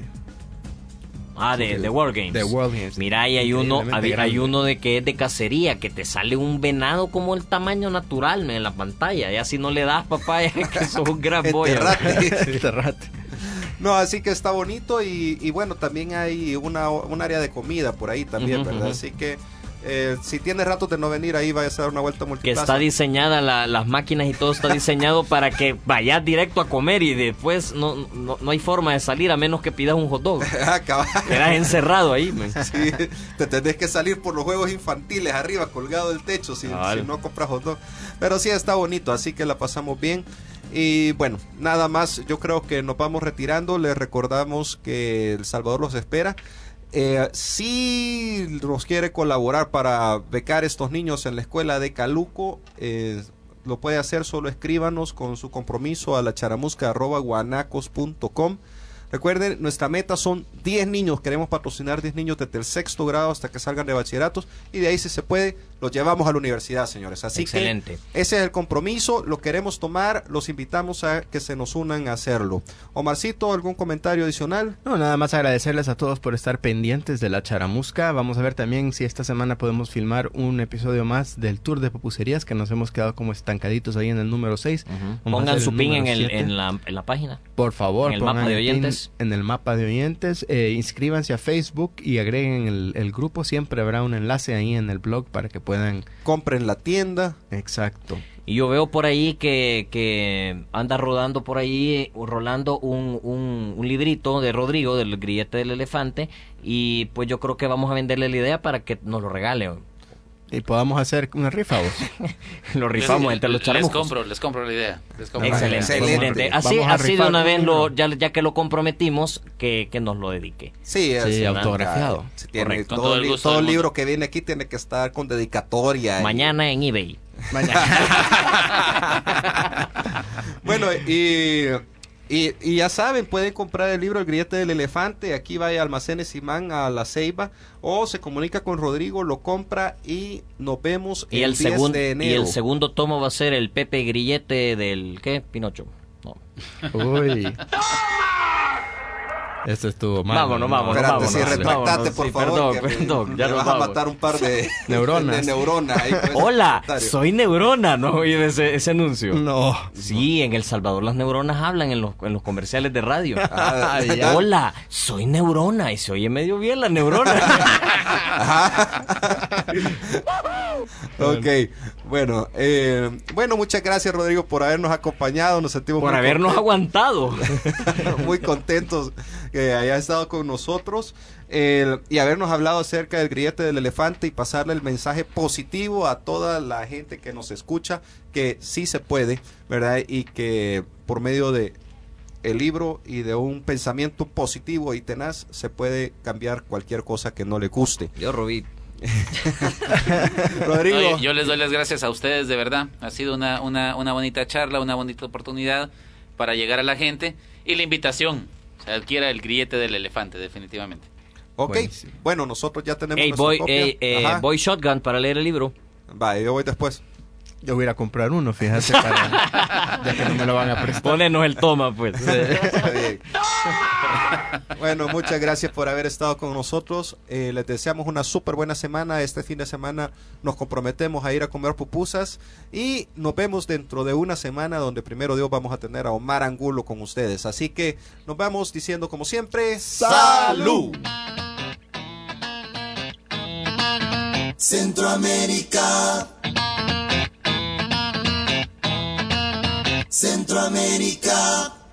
Ah, de, de World Games. De World Games. Mira, ahí hay uno, Increíblemente hay, hay grande. uno de que es de cacería, que te sale un venado como el tamaño natural en la pantalla. Y así no le das, papá, ya que sos un gran boy. Enterrate. Enterrate. No, así que está bonito y, y bueno, también hay una, un área de comida por ahí también, Ujú, ¿verdad? ujú. Hay que eh, si tienes rato de no venir ahí, vayas a dar una vuelta a Que Multiplaza. está diseñada, la- las máquinas y todo está diseñado para que vayas directo a comer y después no, no, no hay forma de salir a menos que pidas un hot dog. Ah, cabal. Quedas encerrado ahí, man. Sí, te tenés que salir por los juegos infantiles arriba, colgado del techo, si, Cabal. si no compras hot dog. Pero sí, está bonito, así que la pasamos bien. Y bueno, nada más, yo creo que nos vamos retirando. Les recordamos que El Salvador los espera. Eh, si nos quiere colaborar para becar estos niños en la escuela de Caluco, eh, lo puede hacer, solo escríbanos con su compromiso a la charamusca arroba guanacos punto com. Recuerden, nuestra meta son diez niños, queremos patrocinar diez niños desde el sexto grado hasta que salgan de bachilleratos y de ahí, si se puede, los llevamos a la universidad, señores. Así Excelente. que ese es el compromiso, lo queremos tomar, los invitamos a que se nos unan a hacerlo. Omarcito, ¿algún comentario adicional? No, nada más agradecerles a todos por estar pendientes de la charamusca. Vamos a ver también si esta semana podemos filmar un episodio más del Tour de Pupuserías, que nos hemos quedado como estancaditos ahí en el número seis. Ujú. Vamos a Pongan hacer su el pin en, número el, siete. en, la, en la página. Por favor, en el pongan mapa de el pin oyentes. En el mapa de oyentes, eh, inscríbanse a Facebook y agreguen el, el grupo. Siempre habrá un enlace ahí en el blog para que puedan... Compren la tienda. Exacto. Y yo veo por ahí que, que anda rodando por ahí, rolando un, un, un librito de Rodrigo, del grillete del elefante, y pues yo creo que vamos a venderle la idea para que nos lo regale. Y podamos hacer una rifa, vos. Lo rifamos les, entre los les charamuscos. compro, les compro la idea. Les compro. Excelente, Excelente. excelente. Así, Vamos a así de rifar una un vez, libro. lo, ya, ya que lo comprometimos, que, que nos lo dedique. Sí, Sí, es- autografiado. Sí, tiene- Correcto. Con todo todo el li- gusto todo del libro mundo. que viene aquí tiene que estar con dedicatoria. y- Mañana en eBay. Mañana. Bueno, y Y, y ya saben, pueden comprar el libro El grillete del elefante. Aquí vaya a Almacenes Simán, a La Ceiba, o se comunica con Rodrigo, lo compra y nos vemos Y el, el, diez segun- de enero. y el segundo tomo va a ser el Pepe Grillete del, ¿qué? Pinocho. No. Uy. Eso estuvo mal. Vámonos, vámonos, Espérate, vámonos. sí, retractate, vámonos, por sí, favor. perdón, que me- perdón, me ya nos vas a vamos. matar un par de Neuronas. de neuronas ahí con ese Hola, comentario. soy neurona, ¿no? Oí ese, ese anuncio. No. Sí, en El Salvador las neuronas hablan en los, en los comerciales de radio. Ah, Ay, ya. Hola, soy neurona y se oye medio bien la neurona. Ok, bueno, eh, bueno, muchas gracias Rodrigo por habernos acompañado, nos sentimos Por muy habernos contentos, aguantado. muy contentos que haya estado con nosotros eh, y habernos hablado acerca del grillete del elefante y pasarle el mensaje positivo a toda la gente que nos escucha, que sí se puede, ¿verdad? Y que por medio de el libro y de un pensamiento positivo y tenaz se puede cambiar cualquier cosa que no le guste. Yo, Robí. Rodrigo. Oye, yo les doy las gracias a ustedes, de verdad. Ha sido una, una, una bonita charla, una bonita oportunidad para llegar a la gente. Y la invitación, se adquiera el grillete del elefante, definitivamente. Ok, Buenísimo. bueno, nosotros ya tenemos Ey, nuestra voy, copia. ey, eh, Ajá. voy shotgun para leer el libro. Va, yo voy después. Yo voy a ir a comprar uno, fíjate, para... ya que no me lo van a prestar. Ponernos el toma, pues. Está bien. Bueno, muchas gracias por haber estado con nosotros. Eh, les deseamos una súper buena semana. Este fin de semana nos comprometemos a ir a comer pupusas y nos vemos dentro de una semana donde primero Dios vamos a tener a Omar Angulo con ustedes. Así que nos vamos diciendo como siempre, ¡salud! Centroamérica. Centroamérica.